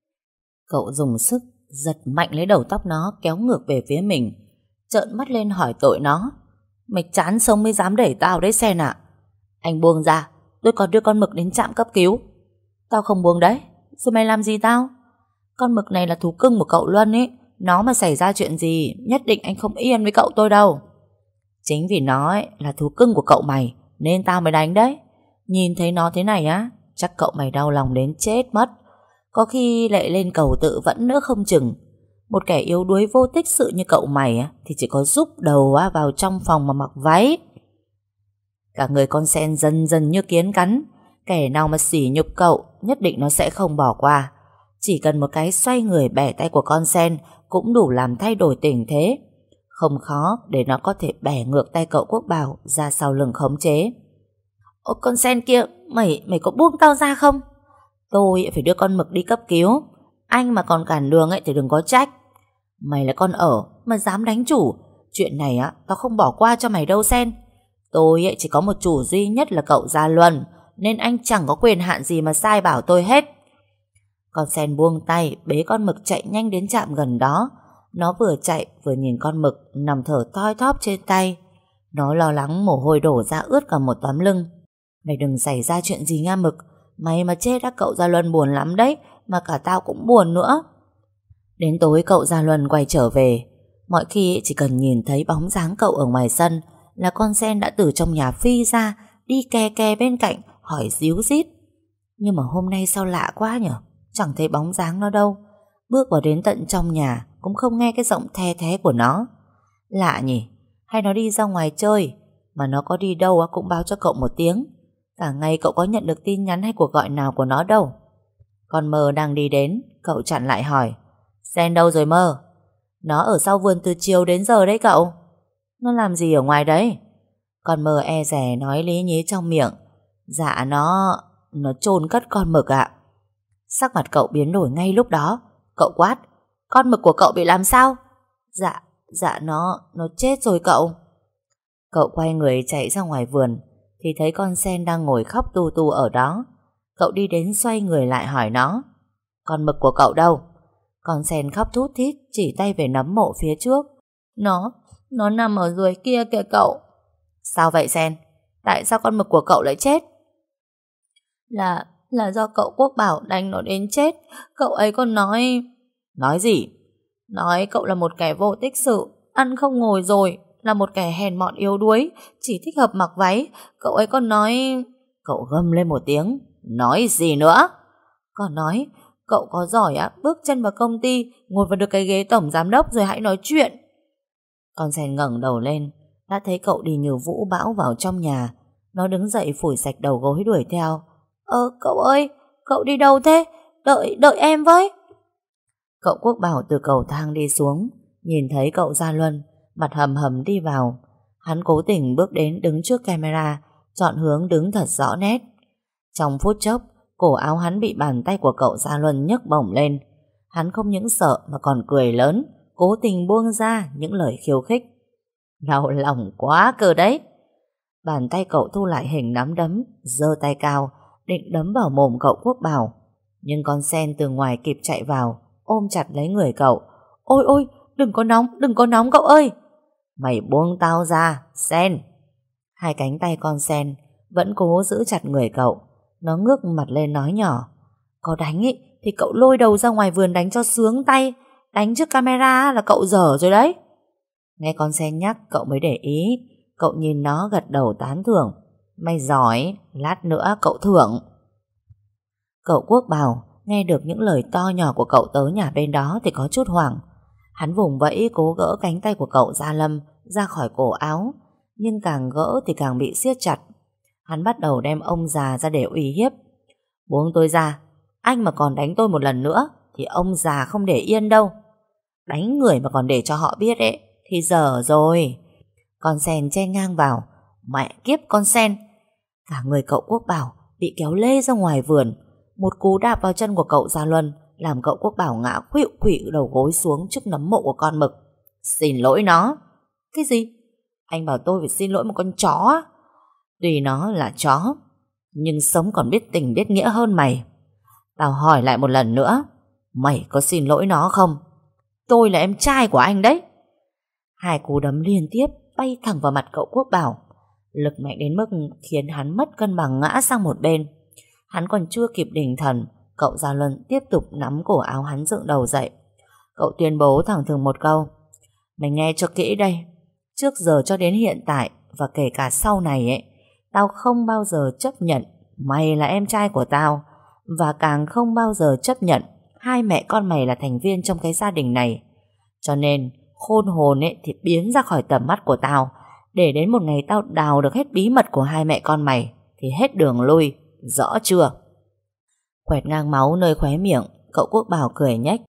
Speaker 1: Cậu dùng sức giật mạnh lấy đầu tóc nó kéo ngược về phía mình, trợn mắt lên hỏi tội nó: mày chán sống mới dám đẩy tao đấy Sen ạ? Anh buông ra, tôi còn đưa con mực đến trạm cấp cứu. Tao không buông đấy. Rồi mày làm gì tao? Con mực này là thú cưng của cậu Luân ấy. Nó mà xảy ra chuyện gì nhất định anh không yên với cậu tôi đâu. Chính vì nó ấy là thú cưng của cậu mày nên tao mới đánh đấy. Nhìn thấy nó thế này chắc cậu mày đau lòng đến chết mất. Có khi lại lên cầu tự vẫn nữa không chừng. Một kẻ yếu đuối vô tích sự như cậu mày thì chỉ có rúc đầu vào trong phòng mà mặc váy. Cả người con Sen dần dần như kiến cắn. Kẻ nào mà sỉ nhục cậu nhất định nó sẽ không bỏ qua. Chỉ cần một cái xoay người bẻ tay của con Sen cũng đủ làm thay đổi tình thế. Không khó để nó có thể bẻ ngược tay cậu Quốc Bảo ra sau lưng khống chế. Ô con Sen kia, mày có buông tao ra không? Tôi phải đưa con mực đi cấp cứu. Anh mà còn cản đường thì đừng có trách. Mày là con ở mà dám đánh chủ. Chuyện này tao không bỏ qua cho mày đâu Sen. Tôi chỉ có một chủ duy nhất là cậu Gia Luân, nên anh chẳng có quyền hạn gì mà sai bảo tôi hết. Con Sen buông tay bế con mực chạy nhanh đến trạm gần đó. Nó vừa chạy vừa nhìn con mực nằm thở thoi thóp trên tay. Nó lo lắng mồ hôi đổ ra ướt cả một tấm lưng. Mày đừng xảy ra chuyện gì nha Mực. Mày mà chết cậu Gia Luân buồn lắm đấy. Mà cả tao cũng buồn nữa. Đến tối cậu Gia Luân quay trở về. Mọi khi chỉ cần nhìn thấy bóng dáng cậu ở ngoài sân là con Sen đã từ trong nhà phi ra, đi ke ke bên cạnh hỏi ríu rít. Nhưng mà hôm nay sao lạ quá nhở, chẳng thấy bóng dáng nó đâu. Bước vào đến tận trong nhà cũng không nghe cái giọng the thé của nó. Lạ nhỉ, hay nó đi ra ngoài chơi? Mà nó có đi đâu cũng báo cho cậu một tiếng. Cả ngày cậu có nhận được tin nhắn hay cuộc gọi nào của nó đâu. Con Mơ đang đi đến, cậu chặn lại hỏi: Sen đâu rồi Mơ? Nó ở sau vườn từ chiều đến giờ đấy cậu. Nó làm gì ở ngoài đấy? Con Mơ e dè nói lý nhí trong miệng: Dạ nó chôn cất con mực ạ. Sắc mặt cậu biến đổi ngay lúc đó. Cậu quát: Con mực của cậu bị làm sao? Dạ nó chết rồi cậu. Cậu quay người chạy ra ngoài vườn thì thấy con Sen đang ngồi khóc tu tu ở đó. Cậu đi đến xoay người lại hỏi nó: Con mực của cậu đâu? Con Sen khóc thút thít chỉ tay về nấm mộ phía trước. Nó nằm ở dưới kia kìa cậu. Sao vậy Sen? Tại sao con mực của cậu lại chết? Là do cậu Quốc Bảo đánh nó đến chết. Cậu ấy còn nói... Nói gì? Nói cậu là một kẻ vô tích sự, ăn không ngồi rồi, là một kẻ hèn mọn yếu đuối, chỉ thích hợp mặc váy. Cậu ấy còn nói... Cậu gầm lên một tiếng. Nói gì nữa? Còn nói cậu có giỏi á, bước chân vào công ty, ngồi vào được cái ghế tổng giám đốc rồi hãy nói chuyện. Con sen ngẩng đầu lên, đã thấy cậu đi như vũ bão vào trong nhà. Nó đứng dậy phủi sạch đầu gối đuổi theo. Cậu ơi, cậu đi đâu thế? Đợi em với. Cậu Quốc Bảo từ cầu thang đi xuống, nhìn thấy cậu Gia Luân, mặt hầm hầm đi vào. Hắn cố tình bước đến đứng trước camera, chọn hướng đứng thật rõ nét. Trong phút chốc, cổ áo hắn bị bàn tay của cậu Gia Luân nhấc bổng lên. Hắn không những sợ mà còn cười lớn, cố tình buông ra những lời khiêu khích. Đau lòng quá cơ đấy. Bàn tay cậu thu lại hình nắm đấm, giơ tay cao, định đấm vào mồm cậu Quốc Bảo. Nhưng con sen từ ngoài kịp chạy vào, ôm chặt lấy người cậu. Ôi ôi, đừng có nóng cậu ơi. Mày buông tao ra, Sen. Hai cánh tay con sen vẫn cố giữ chặt người cậu. Nó ngước mặt lên nói nhỏ. Có đánh ý, thì cậu lôi đầu ra ngoài vườn đánh cho sướng tay. Đánh trước camera là cậu dở rồi đấy. Nghe con sen nhắc cậu mới để ý. Cậu nhìn nó gật đầu tán thưởng. Mày giỏi, lát nữa cậu thưởng. Cậu Quốc Bảo nghe được những lời to nhỏ của cậu tớ nhà bên đó thì có chút hoảng. Hắn vùng vẫy cố gỡ cánh tay của cậu Gia Lâm ra khỏi cổ áo, nhưng càng gỡ thì càng bị siết chặt. Hắn bắt đầu đem ông già ra để uy hiếp. Buông tôi ra, anh mà còn đánh tôi một lần nữa thì ông già không để yên đâu. Đánh người mà còn để cho họ biết ấy thì dở rồi. Con sen chen ngang vào. Mẹ kiếp con sen. Cả người cậu Quốc Bảo bị kéo lê ra ngoài vườn. Một cú đạp vào chân của cậu Gia Luân làm cậu Quốc Bảo ngã khuỵu khuỵu đầu gối xuống trước nấm mộ của con mực. Xin lỗi nó. Cái gì? Anh bảo tôi phải xin lỗi một con chó á? Tuy nó là chó, nhưng sống còn biết tình biết nghĩa hơn mày. Tao hỏi lại một lần nữa, mày có xin lỗi nó không? Tôi là em trai của anh đấy. Hai cú đấm liên tiếp bay thẳng vào mặt cậu Quốc Bảo. Lực mạnh đến mức khiến hắn mất cân bằng ngã sang một bên. Hắn còn chưa kịp định thần, cậu Gia Luân tiếp tục nắm cổ áo hắn dựng đầu dậy. Cậu tuyên bố thẳng thừng một câu. Mày nghe cho kỹ đây. Trước giờ cho đến hiện tại, và kể cả sau này ấy, tao không bao giờ chấp nhận mày là em trai của tao, và càng không bao giờ chấp nhận hai mẹ con mày là thành viên trong cái gia đình này. Cho nên khôn hồn ấy thì biến ra khỏi tầm mắt của tao, để đến một ngày tao đào được hết bí mật của hai mẹ con mày thì hết đường lui. Rõ chưa? Quẹt ngang máu nơi khóe miệng, cậu Quốc Bảo cười nhếch.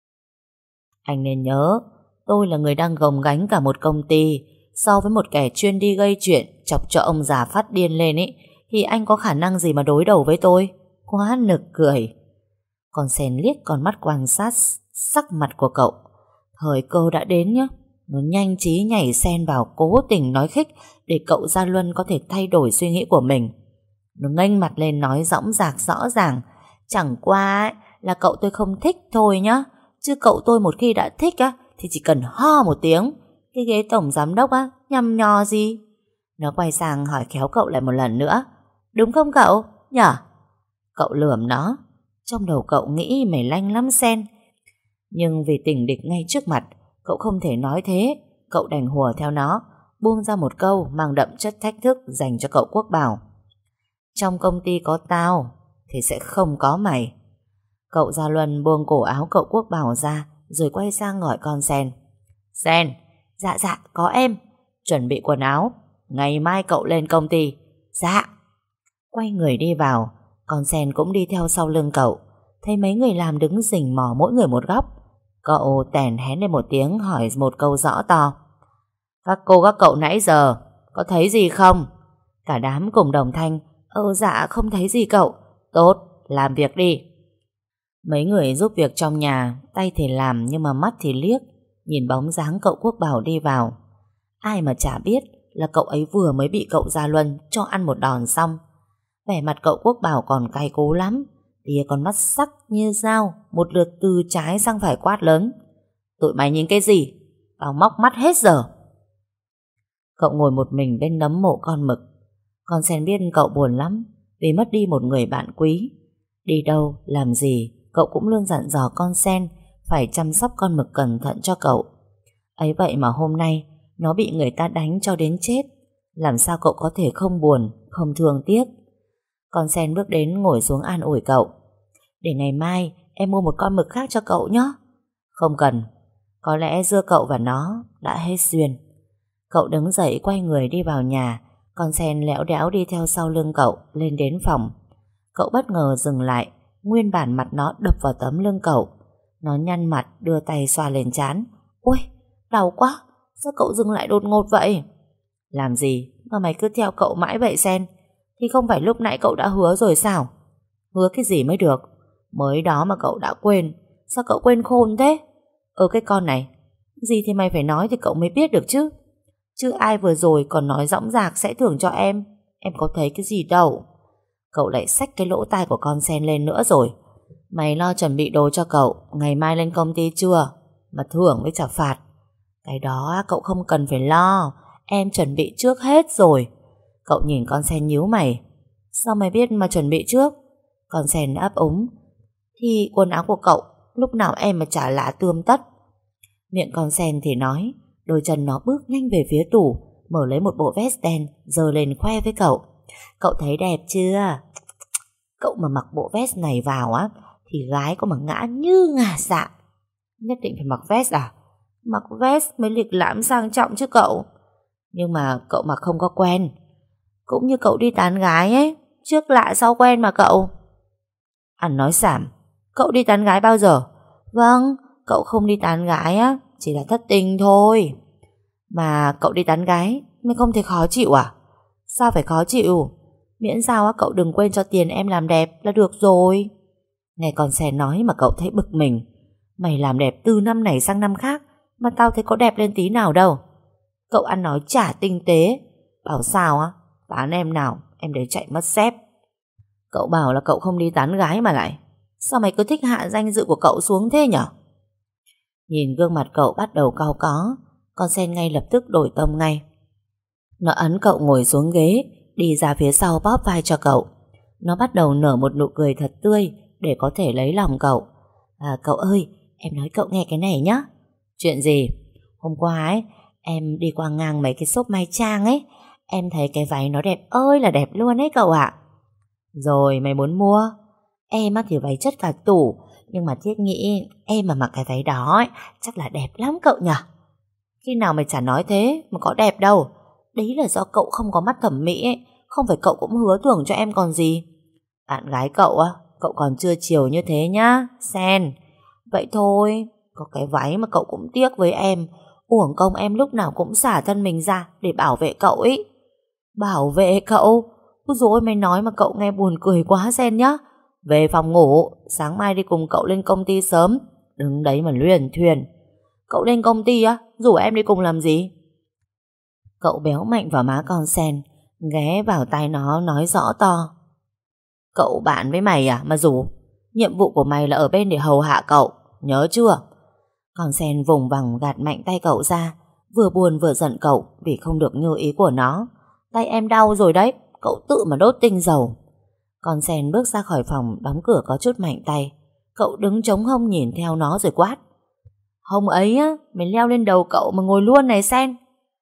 Speaker 1: Anh nên nhớ, tôi là người đang gồng gánh cả một công ty. So với một kẻ chuyên đi gây chuyện, chọc cho ông già phát điên lên ấy, thì anh có khả năng gì mà đối đầu với tôi? Quá nực cười. Con sen liếc con mắt quan sát sắc mặt của cậu. Thời cơ đã đến nhá. Nó nhanh trí nhảy xen vào, cố tình nói khích để cậu Gia Luân có thể thay đổi suy nghĩ của mình. Nó nghênh mặt lên nói dõng dạc rõ ràng. Chẳng qua ấy, là cậu tôi không thích thôi nhá. Chứ cậu tôi một khi đã thích á thì chỉ cần ho một tiếng, cái ghế tổng giám đốc á nhằm nhò gì. Nó quay sang hỏi khéo cậu lại một lần nữa. Đúng không cậu? Nhở? Cậu lườm nó. Trong đầu cậu nghĩ mày lanh lắm Sen. Nhưng vì tình địch ngay trước mặt, cậu không thể nói thế. Cậu đành hùa theo nó, buông ra một câu mang đậm chất thách thức dành cho cậu Quốc Bảo. Trong công ty có tao thì sẽ không có mày. Cậu Gia Luân buông cổ áo cậu Quốc Bảo ra, rồi quay sang gọi con Sen. Sen. Dạ có em. Chuẩn bị quần áo, ngày mai cậu lên công ty. Dạ. Quay người đi vào, con Sen cũng đi theo sau lưng cậu. Thấy mấy người làm đứng rình mò mỗi người một góc, cậu tèn hén lên một tiếng hỏi một câu rõ to. Các cô các cậu nãy giờ có thấy gì không? Cả đám cùng đồng thanh. Dạ không thấy gì cậu. Tốt, làm việc đi. Mấy người giúp việc trong nhà, tay thì làm nhưng mà mắt thì liếc, nhìn bóng dáng cậu Quốc Bảo đi vào. Ai mà chả biết là cậu ấy vừa mới bị cậu Gia Luân cho ăn một đòn xong. Vẻ mặt cậu Quốc Bảo còn cay cú lắm, tia con mắt sắc như dao, một lượt từ trái sang phải quát lớn. Tụi mày nhìn cái gì? Tao móc mắt hết giờ. Cậu ngồi một mình bên nấm mộ con mực. Con Sen biết cậu buồn lắm vì mất đi một người bạn quý. Đi đâu, làm gì, cậu cũng luôn dặn dò con Sen phải chăm sóc con mực cẩn thận cho cậu. Ấy vậy mà hôm nay nó bị người ta đánh cho đến chết. Làm sao cậu có thể không buồn, không thương tiếc? Con Sen bước đến ngồi xuống an ủi cậu. Để ngày mai em mua một con mực khác cho cậu nhé. Không cần, có lẽ giữa cậu và nó đã hết duyên. Cậu đứng dậy quay người đi vào nhà. Con Sen lẽo đẽo đi theo sau lưng cậu lên đến phòng. Cậu bất ngờ dừng lại. Nguyên bản mặt nó đập vào tấm lưng cậu. Nó nhăn mặt đưa tay xoa lên trán. Ôi, đau quá, sao cậu dừng lại đột ngột vậy? Làm gì mà mày cứ theo cậu mãi vậy Sen? Thì không phải lúc nãy cậu đã hứa rồi sao? Hứa cái gì mới được? Mới đó mà cậu đã quên. Sao cậu quên khôn thế? Cái con này, gì thì mày phải nói thì cậu mới biết được chứ. Chứ ai vừa rồi còn nói dõng dạc sẽ thưởng cho em có thấy cái gì đâu. Cậu lại xách cái lỗ tai của con Sen lên nữa rồi. Mày lo chuẩn bị đồ cho cậu ngày mai lên công ty chưa? Mà thưởng với trả phạt, cái đó cậu không cần phải lo. Em chuẩn bị trước hết rồi. Cậu nhìn con Sen nhíu mày. Sao mày biết mà chuẩn bị trước? Con Sen ấp úng. Thì quần áo của cậu lúc nào em mà chả lạ tươm tất. Miệng con Sen thì nói. Đôi chân nó bước nhanh về phía tủ, mở lấy một bộ vest đen giơ lên khoe với cậu. Cậu thấy đẹp chưa? Cậu mà mặc bộ vest này vào á thì gái có mà ngã như ngả dạ. Nhất định phải mặc vest à? Mặc vest mới lịch lãm sang trọng chứ cậu. Nhưng mà cậu mặc không có quen. Cũng như cậu đi tán gái ấy, trước lạ sau quen mà cậu. Ăn nói xảm. Cậu đi tán gái bao giờ? Vâng, cậu không đi tán gái á, chỉ là thất tình thôi. Mà cậu đi tán gái mới không thấy khó chịu à? Sao phải khó chịu? Miễn sao á cậu đừng quên cho tiền em làm đẹp là được rồi. Nghe con Sen nói mà cậu thấy bực mình. Mày làm đẹp từ năm này sang năm khác mà tao thấy có đẹp lên tí nào đâu. Cậu ăn nói chả tinh tế. Bảo sao á, tán em nào em để chạy mất dép. Cậu bảo là cậu không đi tán gái mà lại. Sao mày cứ thích hạ danh dự của cậu xuống thế nhở? Nhìn gương mặt cậu bắt đầu cau có, con Sen ngay lập tức đổi tông ngay. Nó ấn cậu ngồi xuống ghế, đi ra phía sau bóp vai cho cậu. Nó bắt đầu nở một nụ cười thật tươi để có thể lấy lòng cậu. Cậu ơi, em nói cậu nghe cái này nhá. Chuyện gì? Hôm qua ấy, em đi qua ngang mấy cái shop may trang ấy, em thấy cái váy nó đẹp ơi là đẹp luôn ấy cậu ạ. Rồi mày muốn mua? Em á thì váy chất cả tủ, nhưng mà Thiết nghĩ em mà mặc cái váy đó ấy, chắc là đẹp lắm cậu nhỉ? Khi nào mày chả nói thế mà có đẹp đâu. Đấy là do cậu không có mắt thẩm mỹ ấy. Không phải cậu cũng hứa thưởng cho em còn gì. Bạn gái cậu á, cậu còn chưa chiều như thế nhá Sen. Vậy thôi, có cái váy mà cậu cũng tiếc với em. Uổng công em lúc nào cũng xả thân mình ra để bảo vệ cậu ấy. Bảo vệ cậu? Ôi dồi ôi, mày nói mà cậu nghe buồn cười quá Sen nhá. Về phòng ngủ, sáng mai đi cùng cậu lên công ty sớm. Đứng đấy mà luyên thuyền. Cậu lên công ty á, rủ em đi cùng làm gì? Cậu béo mạnh vào má con Sen, ghé vào tai nó nói rõ to. Cậu bạn với mày à mà rủ? Nhiệm vụ của mày là ở bên để hầu hạ cậu, nhớ chưa? Con Sen vùng vằng gạt mạnh tay cậu ra, vừa buồn vừa giận cậu vì không được như ý của nó. Tay em đau rồi đấy, cậu tự mà đốt tinh dầu. Con Sen bước ra khỏi phòng, đóng cửa có chút mạnh tay. Cậu đứng chống hông nhìn theo nó rồi quát. Hông ấy á, mày leo lên đầu cậu mà ngồi luôn này Sen.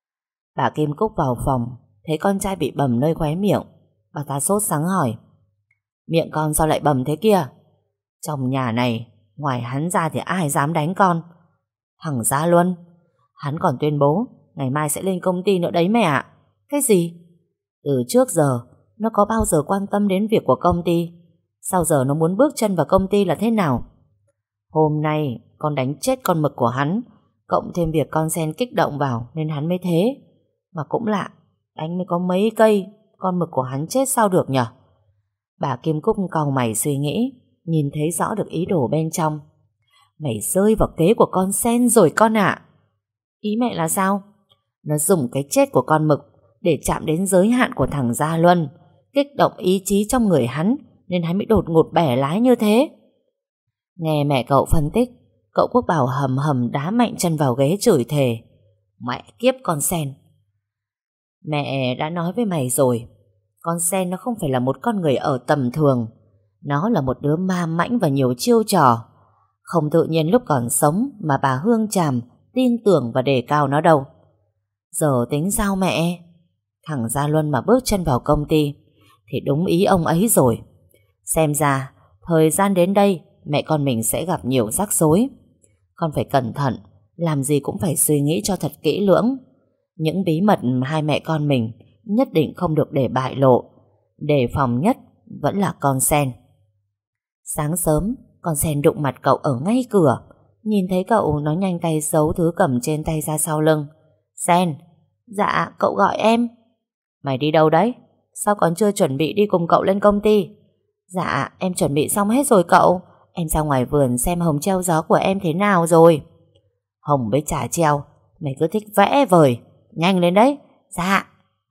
Speaker 1: Bà Kim Cúc vào phòng, thấy con trai bị bầm nơi khóe miệng. Bà ta sốt sắng hỏi. Miệng con sao lại bầm thế kia? Trong nhà này, ngoài hắn ra thì ai dám đánh con? Thằng Gia Luân, hắn còn tuyên bố ngày mai sẽ lên công ty nữa đấy mẹ ạ. Cái gì? Từ trước giờ nó có bao giờ quan tâm đến việc của công ty? Sao giờ nó muốn bước chân vào công ty là thế nào? Hôm nay con đánh chết con mực của hắn, cộng thêm việc con Sen kích động vào nên hắn mới thế. Mà cũng lạ, đánh mới có mấy cây, con mực của hắn chết sao được nhở? Bà Kim Cúc cau mày suy nghĩ, nhìn thấy rõ được ý đồ bên trong. Mày rơi vào kế của con Sen rồi con ạ. Ý mẹ là sao? Nó dùng cái chết của con mực để chạm đến giới hạn của thằng Gia Luân, kích động ý chí trong người hắn, nên hắn mới đột ngột bẻ lái như thế. Nghe mẹ cậu phân tích, cậu Quốc Bảo hầm hầm đá mạnh chân vào ghế chửi thề. Mẹ kiếp con Sen, mẹ đã nói với mày rồi, Con Sen nó không phải là một con người ở tầm thường. Nó là một đứa ma mãnh và nhiều chiêu trò. Không tự nhiên lúc còn sống mà bà Hương Tràm tin tưởng và đề cao nó đâu. Giờ tính sao mẹ? Thằng Gia Luân mà bước chân vào công ty thì đúng ý ông ấy rồi. Xem ra thời gian đến đây mẹ con mình sẽ gặp nhiều rắc rối. Con phải cẩn thận, làm gì cũng phải suy nghĩ cho thật kỹ lưỡng. Những bí mật hai mẹ con mình nhất định không được để bại lộ. Đề phòng nhất vẫn là con Sen. Sáng sớm, con Sen đụng mặt cậu ở ngay cửa. Nhìn thấy cậu, nó nhanh tay giấu thứ cầm trên tay ra sau lưng. Sen, dạ cậu gọi em. Mày đi đâu đấy? Sao còn chưa chuẩn bị đi cùng cậu lên công ty? Dạ em chuẩn bị xong hết rồi cậu. Em ra ngoài vườn xem hồng treo gió của em thế nào rồi. Hồng với chả treo, mày cứ thích vẽ vời. Nhanh lên đấy. Dạ.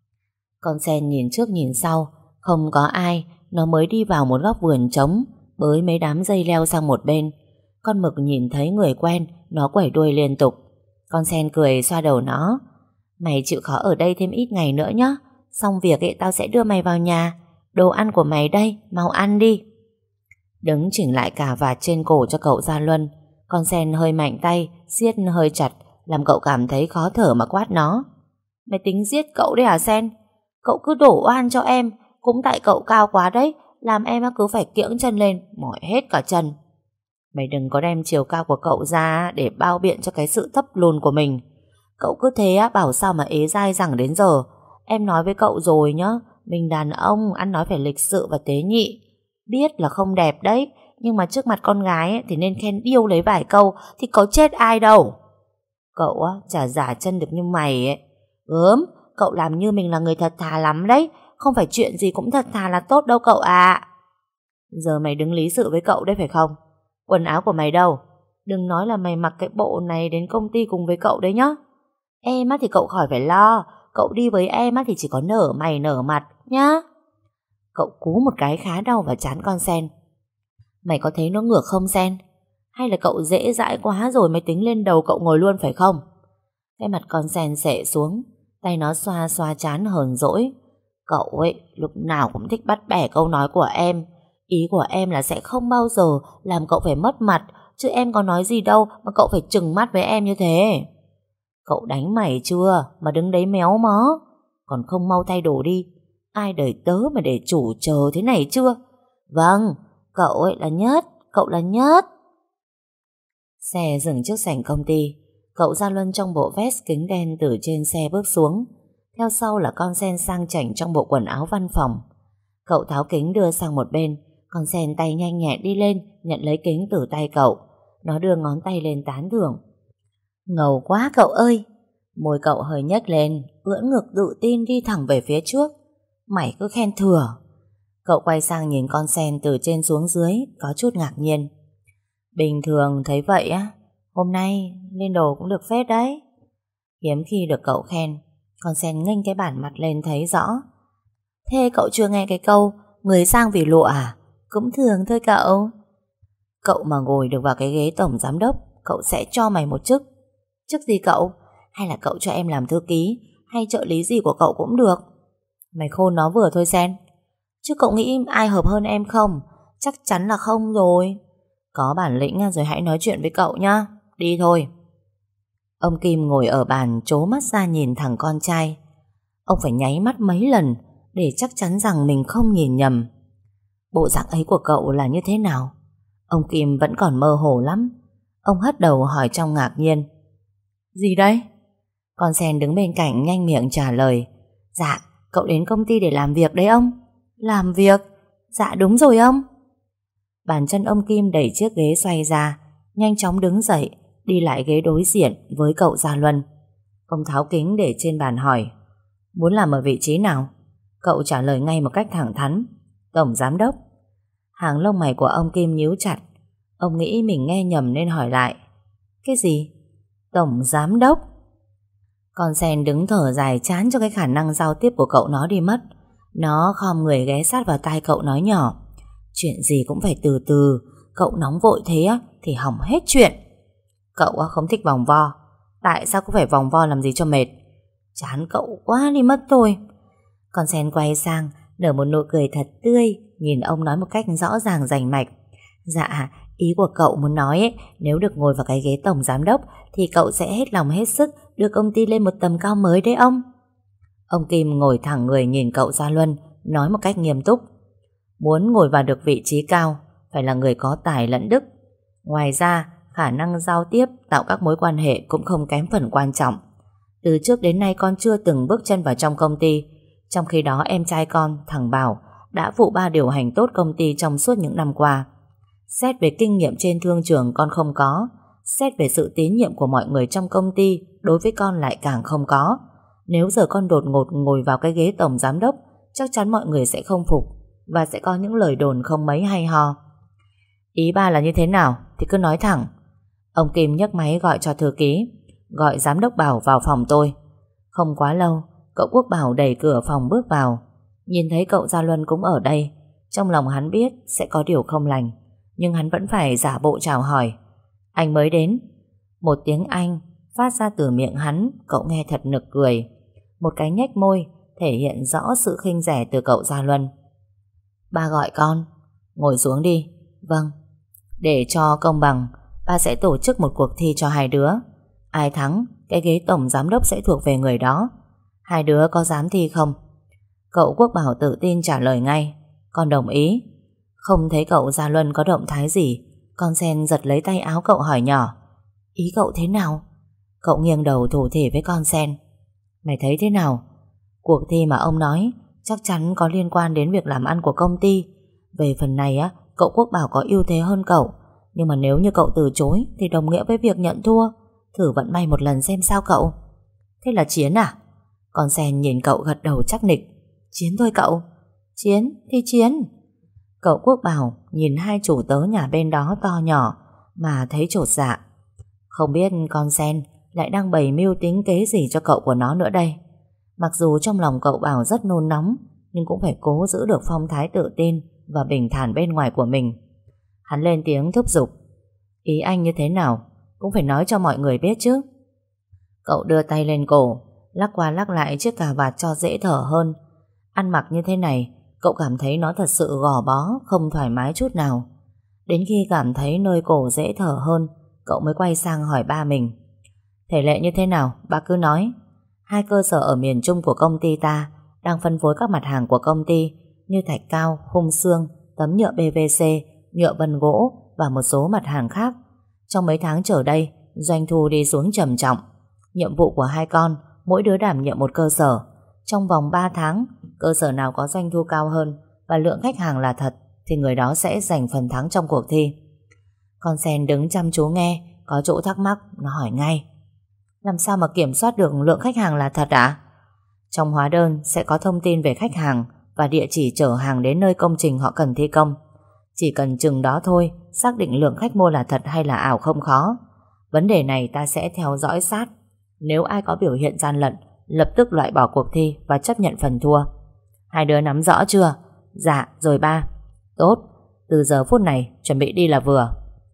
Speaker 1: Con Sen nhìn trước nhìn sau, không có ai. Nó mới đi vào một góc vườn trống, bới mấy đám dây leo sang một bên. Con mực nhìn thấy người quen, nó quẩy đuôi liên tục. Con Sen cười xoa đầu nó. Mày chịu khó ở đây thêm ít ngày nữa nhé. Xong việc ấy tao sẽ đưa mày vào nhà. Đồ ăn của mày đây, mau ăn đi. Đứng chỉnh lại cà vạt trên cổ cho cậu Gia Luân, con Sen hơi mạnh tay, siết hơi chặt, làm cậu cảm thấy khó thở mà quát nó. Mày tính giết cậu đấy hả Sen? Cậu cứ đổ oan cho em, cũng tại cậu cao quá đấy, làm em cứ phải kiễng chân lên, mỏi hết cả chân. Mày đừng có đem chiều cao của cậu ra để bao biện cho cái sự thấp lùn của mình. Cậu cứ thế bảo sao mà ế dai dẳng đến giờ. Em nói với cậu rồi nhá, mình đàn ông ăn nói phải lịch sự và tế nhị. Biết là không đẹp đấy, nhưng mà trước mặt con gái ấy, thì nên khen điêu lấy vài câu, thì có chết ai đâu. Cậu chả giả chân được như mày ấy. Gớm, cậu làm như mình là người thật thà lắm đấy. Không phải chuyện gì cũng thật thà là tốt đâu cậu ạ. Giờ mày đứng lý sự với cậu đấy phải không? Quần áo của mày đâu? Đừng nói là mày mặc cái bộ này đến công ty cùng với cậu đấy nhá. Em thì cậu khỏi phải lo. Cậu đi với em thì chỉ có nở mày nở mặt nhá. Cậu cú một cái khá đau vào trán con Sen. Mày có thấy nó ngược không Sen? Hay là cậu dễ dãi quá rồi mới tính lên đầu cậu ngồi luôn phải không? Cái mặt con Sen xệ xuống, tay nó xoa xoa trán hờn dỗi. Cậu ấy lúc nào cũng thích bắt bẻ câu nói của em. Ý của em là sẽ không bao giờ làm cậu phải mất mặt, chứ em có nói gì đâu mà cậu phải trừng mắt với em như thế. Cậu đánh mày chưa mà đứng đấy méo mó? Còn không mau thay đồ đi. Ai đời tớ mà để chủ chờ thế này chưa? Vâng, cậu ấy là nhất, cậu là nhất. Xe dừng trước sảnh công ty. Cậu Gia Luân trong bộ vest kính đen từ trên xe bước xuống. Theo sau là con Sen sang chảnh trong bộ quần áo văn phòng. Cậu tháo kính đưa sang một bên. Con Sen tay nhanh nhẹn đi lên nhận lấy kính từ tay cậu. Nó đưa ngón tay lên tán thưởng. Ngầu quá cậu ơi. Môi cậu hơi nhếch lên, ưỡn ngực tự tin đi thẳng về phía trước. Mày cứ khen thừa. Cậu quay sang nhìn con Sen từ trên xuống dưới, có chút ngạc nhiên. Bình thường thấy vậy á, hôm nay lên đồ cũng được phết đấy. Hiếm khi được cậu khen. Con Sen nghênh cái bản mặt lên thấy rõ. Thế cậu chưa nghe cái câu người sang vì lụa à? Cũng thường thôi cậu. Cậu mà ngồi được vào cái ghế tổng giám đốc, cậu sẽ cho mày một chức. Chức gì cậu? Hay là cậu cho em làm thư ký, hay trợ lý gì của cậu cũng được. Mày khôn nó vừa thôi Sen. Chứ cậu nghĩ ai hợp hơn em không? Chắc chắn là không rồi. Có bản lĩnh rồi hãy nói chuyện với cậu nhá. Đi thôi. Ông Kim ngồi ở bàn trố mắt ra nhìn thằng con trai. Ông phải nháy mắt mấy lần để chắc chắn rằng mình không nhìn nhầm. Bộ dạng ấy của cậu là như thế nào? Ông Kim vẫn còn mơ hồ lắm. Ông hất đầu hỏi trong ngạc nhiên. Gì đấy? Con Sen đứng bên cạnh nhanh miệng trả lời. Dạ, cậu đến công ty để làm việc đấy ông. Làm việc? Dạ đúng rồi ông. Bàn chân ông Kim đẩy chiếc ghế xoay ra, nhanh chóng đứng dậy, đi lại ghế đối diện với cậu Gia Luân. Ông tháo kính để trên bàn hỏi. Muốn làm ở vị trí nào? Cậu trả lời ngay một cách thẳng thắn. Tổng giám đốc. Hàng lông mày của ông Kim nhíu chặt. Ông nghĩ mình nghe nhầm nên hỏi lại. Cái gì? Tổng giám đốc? Con Sen đứng thở dài chán cho cái khả năng giao tiếp của cậu nó đi mất. Nó khom người ghé sát vào tai cậu nói nhỏ. Chuyện gì cũng phải từ từ. Cậu nóng vội thế thì hỏng hết chuyện. Cậu không thích vòng vo. Tại sao cũng phải vòng vo làm gì cho mệt? Chán cậu quá đi mất thôi. Con Sen quay sang nở một nụ cười thật tươi, nhìn ông nói một cách rõ ràng rành mạch. Dạ, ý của cậu muốn nói ấy, nếu được ngồi vào cái ghế tổng giám đốc thì cậu sẽ hết lòng hết sức đưa công ty lên một tầm cao mới đấy ông. Ông Kim ngồi thẳng người nhìn cậu Gia Luân, nói một cách nghiêm túc. Muốn ngồi vào được vị trí cao, phải là người có tài lẫn đức. Ngoài ra, khả năng giao tiếp, tạo các mối quan hệ cũng không kém phần quan trọng. Từ trước đến nay con chưa từng bước chân vào trong công ty, trong khi đó em trai con, thằng Bảo, đã phụ ba điều hành tốt công ty trong suốt những năm qua. Xét về kinh nghiệm trên thương trường con không có, xét về sự tín nhiệm của mọi người trong công ty đối với con lại càng không có. Nếu giờ con đột ngột ngồi vào cái ghế tổng giám đốc, chắc chắn mọi người sẽ không phục và sẽ có những lời đồn không mấy hay ho. Ý ba là như thế nào thì cứ nói thẳng. Ông Kim nhấc máy gọi cho thư ký, gọi giám đốc Bảo vào phòng tôi. Không quá lâu, cậu Quốc Bảo đẩy cửa phòng bước vào. Nhìn thấy cậu Gia Luân cũng ở đây, trong lòng hắn biết sẽ có điều không lành, nhưng hắn vẫn phải giả bộ chào hỏi. Anh mới đến. Một tiếng Anh phát ra từ miệng hắn, cậu nghe thật nực cười. Một cái nhếch môi thể hiện rõ sự khinh rẻ từ cậu Gia Luân. Ba gọi con. Ngồi xuống đi. Vâng. Để cho công bằng, ba sẽ tổ chức một cuộc thi cho hai đứa. Ai thắng, cái ghế tổng giám đốc sẽ thuộc về người đó. Hai đứa có dám thi không? Cậu Quốc Bảo tự tin trả lời ngay. Con đồng ý. Không thấy cậu Gia Luân có động thái gì, con sen giật lấy tay áo cậu hỏi nhỏ. Ý cậu thế nào? Cậu nghiêng đầu thủ thỉ với con sen. Mày thấy thế nào? Cuộc thi mà ông nói chắc chắn có liên quan đến việc làm ăn của công ty. Về phần này á, cậu Quốc Bảo có ưu thế hơn cậu, nhưng mà nếu như cậu từ chối thì đồng nghĩa với việc nhận thua. Thử vận may một lần xem sao cậu. Thế là chiến à? Con sen nhìn cậu gật đầu chắc nịch. Chiến thôi cậu. Chiến thì chiến. Cậu Quốc Bảo nhìn hai chủ tớ nhà bên đó to nhỏ mà thấy chột dạ. Không biết con sen lại đang bày mưu tính kế gì cho cậu của nó nữa đây. Mặc dù trong lòng cậu Bảo rất nôn nóng, nhưng cũng phải cố giữ được phong thái tự tin và bình thản bên ngoài của mình. Hắn lên tiếng thúc giục. Ý anh như thế nào cũng phải nói cho mọi người biết chứ. Cậu đưa tay lên cổ, lắc qua lắc lại chiếc cà vạt cho dễ thở hơn. Ăn mặc như thế này, cậu cảm thấy nó thật sự gò bó, không thoải mái chút nào. Đến khi cảm thấy nơi cổ dễ thở hơn, cậu mới quay sang hỏi ba mình. Thể lệ như thế nào, ba cứ nói. Hai cơ sở ở miền Trung của công ty ta đang phân phối các mặt hàng của công ty như thạch cao, khung xương, tấm nhựa PVC, nhựa vân gỗ và một số mặt hàng khác. Trong mấy tháng trở đây, doanh thu đi xuống trầm trọng. Nhiệm vụ của hai con, mỗi đứa đảm nhiệm một cơ sở. Trong vòng 3 tháng, cơ sở nào có doanh thu cao hơn và lượng khách hàng là thật thì người đó sẽ giành phần thắng trong cuộc thi. Con sen đứng chăm chú nghe, có chỗ thắc mắc, nó hỏi ngay. Làm sao mà kiểm soát được lượng khách hàng là thật ạ? Trong hóa đơn sẽ có thông tin về khách hàng và địa chỉ chở hàng đến nơi công trình họ cần thi công. Chỉ cần chừng đó thôi, xác định lượng khách mua là thật hay là ảo không khó. Vấn đề này ta sẽ theo dõi sát. Nếu ai có biểu hiện gian lận, lập tức loại bỏ cuộc thi và chấp nhận phần thua. Hai đứa nắm rõ chưa? Dạ, rồi ba. Tốt, từ giờ phút này chuẩn bị đi là vừa.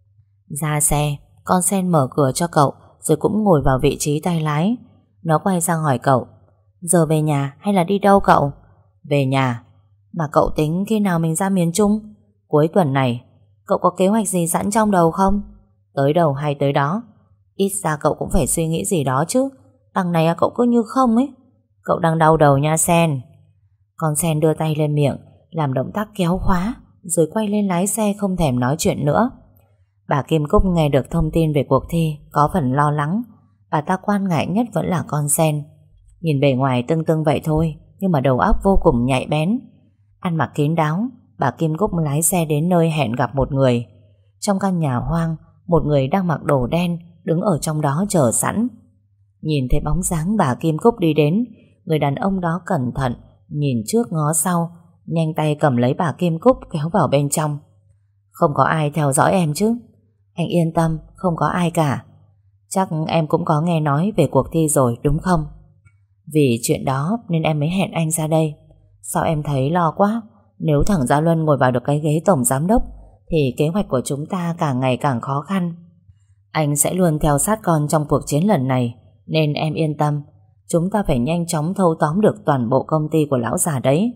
Speaker 1: Ra xe, con sen mở cửa cho cậu rồi cũng ngồi vào vị trí tay lái. Nó quay sang hỏi cậu. Giờ về nhà hay là đi đâu cậu? Về nhà. Mà cậu tính khi nào mình ra miền Trung? Cuối tuần này. Cậu có kế hoạch gì sẵn trong đầu không? Tới đâu hay tới đó. Ít ra cậu cũng phải suy nghĩ gì đó chứ. Đằng này cậu cứ như không ấy. Cậu đang đau đầu nha Sen. Con Sen đưa tay lên miệng, làm động tác kéo khóa, rồi quay lên lái xe không thèm nói chuyện nữa. Bà Kim Cúc nghe được thông tin về cuộc thi có phần lo lắng. Bà ta quan ngại nhất vẫn là con Sen. Nhìn bề ngoài tưng tưng vậy thôi, nhưng mà đầu óc vô cùng nhạy bén. Ăn mặc kín đáo, bà Kim Cúc lái xe đến nơi hẹn gặp một người. Trong căn nhà hoang, một người đang mặc đồ đen đứng ở trong đó chờ sẵn. Nhìn thấy bóng dáng bà Kim Cúc đi đến, người đàn ông đó cẩn thận nhìn trước ngó sau, nhanh tay cầm lấy bà Kim Cúc kéo vào bên trong. Không có ai theo dõi em chứ? Anh yên tâm, không có ai cả. Chắc em cũng có nghe nói về cuộc thi rồi đúng không? Vì chuyện đó nên em mới hẹn anh ra đây. Sao em thấy lo quá? Nếu thằng Gia Luân ngồi vào được cái ghế tổng giám đốc thì kế hoạch của chúng ta càng ngày càng khó khăn. Anh sẽ luôn theo sát con trong cuộc chiến lần này, nên em yên tâm. Chúng ta phải nhanh chóng thâu tóm được toàn bộ công ty của lão già đấy.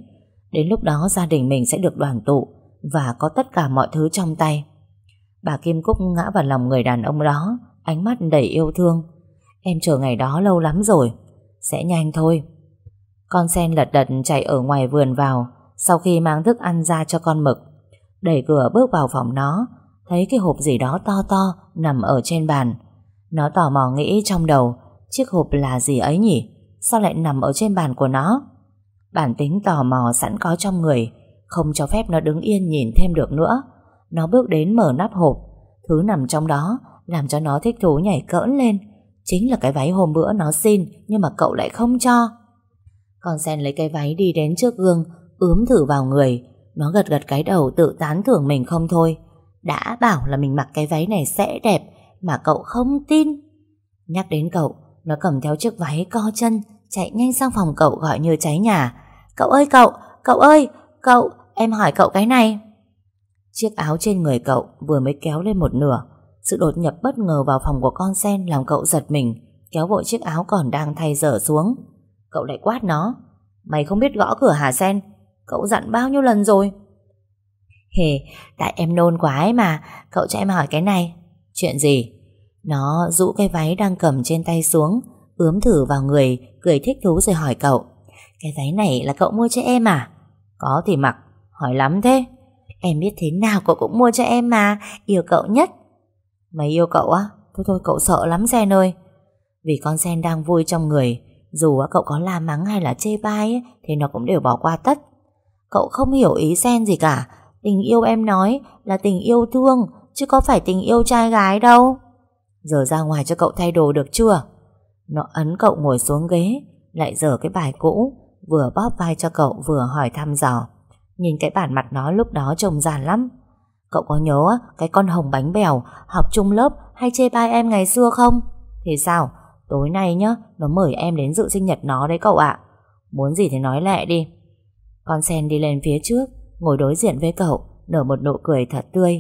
Speaker 1: Đến lúc đó gia đình mình sẽ được đoàn tụ và có tất cả mọi thứ trong tay. Bà Kim Cúc ngã vào lòng người đàn ông đó, ánh mắt đầy yêu thương. Em chờ ngày đó lâu lắm rồi. Sẽ nhanh thôi. Con sen lật đật chạy ở ngoài vườn vào, sau khi mang thức ăn ra cho con mực. Đẩy cửa bước vào phòng nó, thấy cái hộp gì đó to to nằm ở trên bàn. Nó tò mò nghĩ trong đầu, chiếc hộp là gì ấy nhỉ? Sao lại nằm ở trên bàn của nó? Bản tính tò mò sẵn có trong người, không cho phép nó đứng yên nhìn thêm được nữa. Nó bước đến mở nắp hộp. Thứ nằm trong đó làm cho nó thích thú nhảy cỡn lên. Chính là cái váy hôm bữa nó xin, nhưng mà cậu lại không cho. Con sen lấy cái váy đi đến trước gương, ướm thử vào người. Nó gật gật cái đầu tự tán thưởng mình không thôi. Đã bảo là mình mặc cái váy này sẽ đẹp, mà cậu không tin. Nhắc đến cậu, nó cầm theo chiếc váy co chân, chạy nhanh sang phòng cậu gọi như cháy nhà. Cậu ơi cậu, cậu ơi, cậu, em hỏi cậu cái này. Chiếc áo trên người cậu vừa mới kéo lên một nửa. Sự đột nhập bất ngờ vào phòng của con sen làm cậu giật mình, kéo vội chiếc áo còn đang thay dở xuống. Cậu lại quát nó. Mày không biết gõ cửa hả Sen? Cậu dặn bao nhiêu lần rồi? Hề, tại em nôn quá ấy mà. Cậu cho em hỏi cái này. Chuyện gì? Nó rũ cái váy đang cầm trên tay xuống, ướm thử vào người, cười thích thú rồi hỏi cậu. Cái váy này là cậu mua cho em à? Có thì mặc. Hỏi lắm thế. Em biết thế nào cậu cũng mua cho em mà. Yêu cậu nhất. Mày yêu cậu á? Thôi thôi cậu sợ lắm Sen ơi. Vì con sen đang vui trong người, dù cậu có la mắng hay là chê bai ấy, thì nó cũng đều bỏ qua tất. Cậu không hiểu ý Sen gì cả. Tình yêu em nói là tình yêu thương, chứ có phải tình yêu trai gái đâu. Giờ ra ngoài cho cậu thay đồ được chưa? Nó ấn cậu ngồi xuống ghế, lại giở cái bài cũ, vừa bóp vai cho cậu vừa hỏi thăm dò. Nhìn cái bản mặt nó lúc đó trông giàn lắm. Cậu có nhớ cái con hồng bánh bèo học chung lớp hay chê bai em ngày xưa không? Thì sao? Tối nay nhá, nó mời em đến dự sinh nhật nó đấy cậu ạ. Muốn gì thì nói lẹ đi. Con sen đi lên phía trước, ngồi đối diện với cậu, nở một nụ cười thật tươi.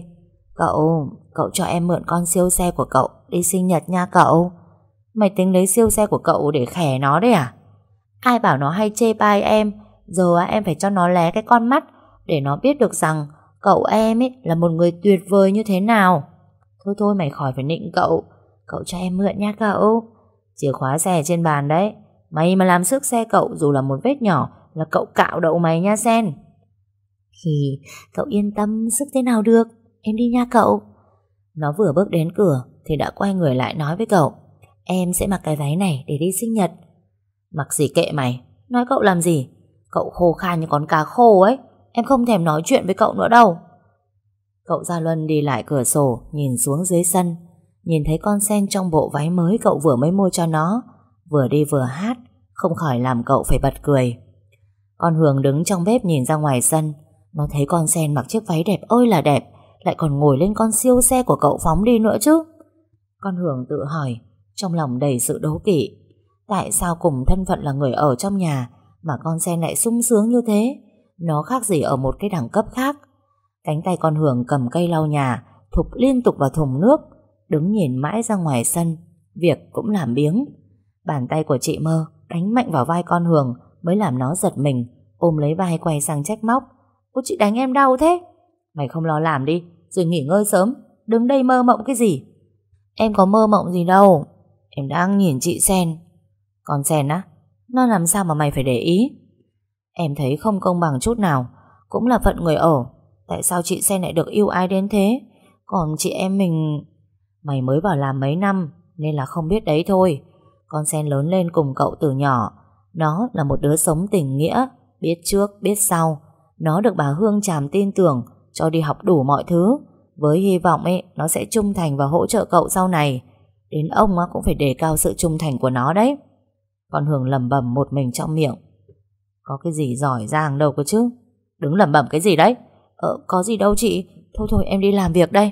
Speaker 1: Cậu cho em mượn con siêu xe của cậu đi sinh nhật nha cậu. Mày tính lấy siêu xe của cậu để khẻ nó đấy à? Ai bảo nó hay chê bai em. Giờ em phải cho nó lé cái con mắt để nó biết được rằng cậu em ấy là một người tuyệt vời như thế nào. Thôi thôi mày khỏi phải nịnh cậu. Cậu cho em mượn nha cậu. Chìa khóa xe trên bàn đấy. Mày mà làm xước xe cậu dù là một vết nhỏ là cậu cạo đậu mày nha Sen. Thì cậu yên tâm, sức thế nào được. Em đi nha cậu. Nó vừa bước đến cửa thì đã quay người lại nói với cậu. Em sẽ mặc cái váy này để đi sinh nhật. Mặc gì kệ mày. Nói cậu làm gì? Cậu khô khan như con cá khô ấy. Em không thèm nói chuyện với cậu nữa đâu. Cậu Gia Luân đi lại cửa sổ, nhìn xuống dưới sân, nhìn thấy con sen trong bộ váy mới cậu vừa mới mua cho nó, vừa đi vừa hát, không khỏi làm cậu phải bật cười. Con Hường đứng trong bếp nhìn ra ngoài sân. Nó thấy con sen mặc chiếc váy đẹp ơi là đẹp, lại còn ngồi lên con siêu xe của cậu phóng đi nữa chứ. Con Hường tự hỏi, trong lòng đầy sự đố kỵ. Tại sao cùng thân phận là người ở trong nhà mà con sen lại sung sướng như thế? Nó khác gì ở một cái đẳng cấp khác. Cánh tay con Hường cầm cây lau nhà, thục liên tục vào thùng nước, đứng nhìn mãi ra ngoài sân. Việc cũng làm biếng. Bàn tay của chị Mơ đánh mạnh vào vai con Hường mới làm nó giật mình, ôm lấy vai quay sang trách móc. Cô chị đánh em đau thế? Mày không lo làm đi, rồi nghỉ ngơi sớm. Đứng đây mơ mộng cái gì? Em có mơ mộng gì đâu. Em đang nhìn chị Sen. Con Sen á? Nó làm sao mà mày phải để ý? Em thấy không công bằng chút nào. Cũng là phận người ở. Tại sao chị Sen lại được yêu ai đến thế? Còn chị em mình... Mày mới vào làm mấy năm nên là không biết đấy thôi. Con Sen lớn lên cùng cậu từ nhỏ. Nó là một đứa sống tình nghĩa, biết trước biết sau. Nó được bà Hương Tràm tin tưởng, cho đi học đủ mọi thứ, với hy vọng ấy nó sẽ trung thành và hỗ trợ cậu sau này. Đến ông cũng phải đề cao sự trung thành của nó đấy. Con Hương lẩm bẩm một mình trong miệng. Có cái gì giỏi giang đâu cơ chứ. Đứng lẩm bẩm cái gì đấy? Có gì đâu chị. Thôi thôi em đi làm việc đây.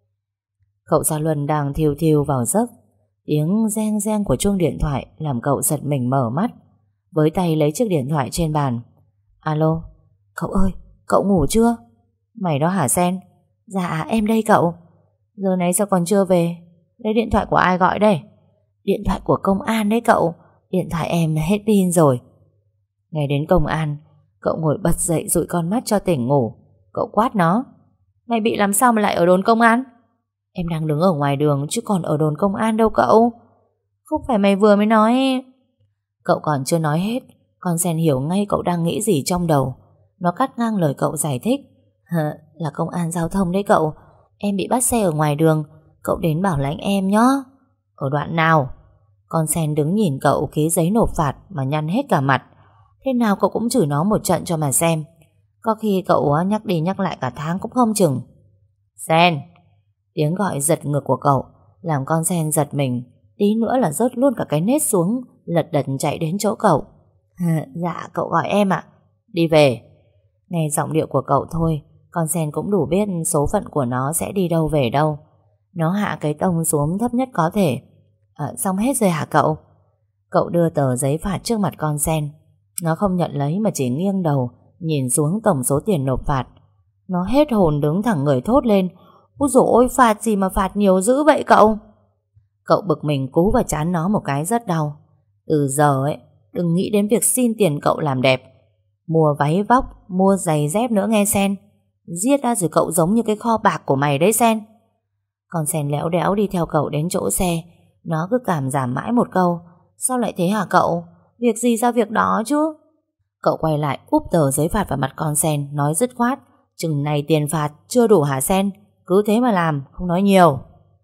Speaker 1: Cậu Gia Luân đang thiêu thiêu vào giấc. Tiếng reng reng của chuông điện thoại làm cậu giật mình mở mắt, với tay lấy chiếc điện thoại trên bàn. Alo. Cậu ơi, cậu ngủ chưa? Mày đó hả Sen? Dạ em đây cậu. Giờ này sao còn chưa về? Lấy điện thoại của ai gọi đây? Điện thoại của công an đấy cậu. Điện thoại em hết pin rồi. Nghe đến công an, Cậu ngồi bật dậy dụi con mắt cho tỉnh ngủ. Cậu quát nó: Mày bị làm sao mà lại ở đồn công an? Em đang đứng ở ngoài đường chứ còn ở đồn công an đâu cậu. Không phải mày vừa mới nói. Cậu còn chưa nói hết, con sen hiểu ngay cậu đang nghĩ gì trong đầu. Nó cắt ngang lời cậu giải thích: Là công an giao thông đấy cậu. Em bị bắt xe ở ngoài đường. Cậu đến bảo lãnh em nhé. Ở đoạn nào? Con sen đứng nhìn cậu ký giấy nộp phạt mà nhăn hết cả mặt. Thế nào cậu cũng chửi nó một trận cho mà xem. Có khi cậu nhắc đi nhắc lại cả tháng cũng không chừng. Sen! Tiếng gọi giật ngược của cậu làm con sen giật mình, tí nữa là rớt luôn cả cái nết xuống, lật đật chạy đến chỗ cậu. Dạ cậu gọi em ạ. Đi về. Nghe giọng điệu của cậu thôi, con sen cũng đủ biết số phận của nó sẽ đi đâu về đâu. Nó hạ cái tông xuống thấp nhất có thể. Xong hết rồi hả cậu? Cậu đưa tờ giấy phạt trước mặt con sen. Nó không nhận lấy mà chỉ nghiêng đầu nhìn xuống tổng số tiền nộp phạt. Nó hết hồn đứng thẳng người thốt lên: Úi dồi ôi, phạt gì mà phạt nhiều dữ vậy cậu? Cậu bực mình cú vào trán nó một cái rất đau. Từ giờ ấy, đừng nghĩ đến việc xin tiền cậu làm đẹp, mua váy vóc, mua giày dép nữa nghe Sen. Giết ra rồi cậu giống như cái kho bạc của mày đấy Sen. Con Sen léo đéo đi theo cậu đến chỗ xe. Nó cứ cảm giảm mãi một câu: Sao lại thế hả cậu? Việc gì ra việc đó chứ? Cậu quay lại úp tờ giấy phạt vào mặt con Sen, nói dứt khoát: Chừng này tiền phạt chưa đủ hả Sen? Cứ thế mà làm, không nói nhiều.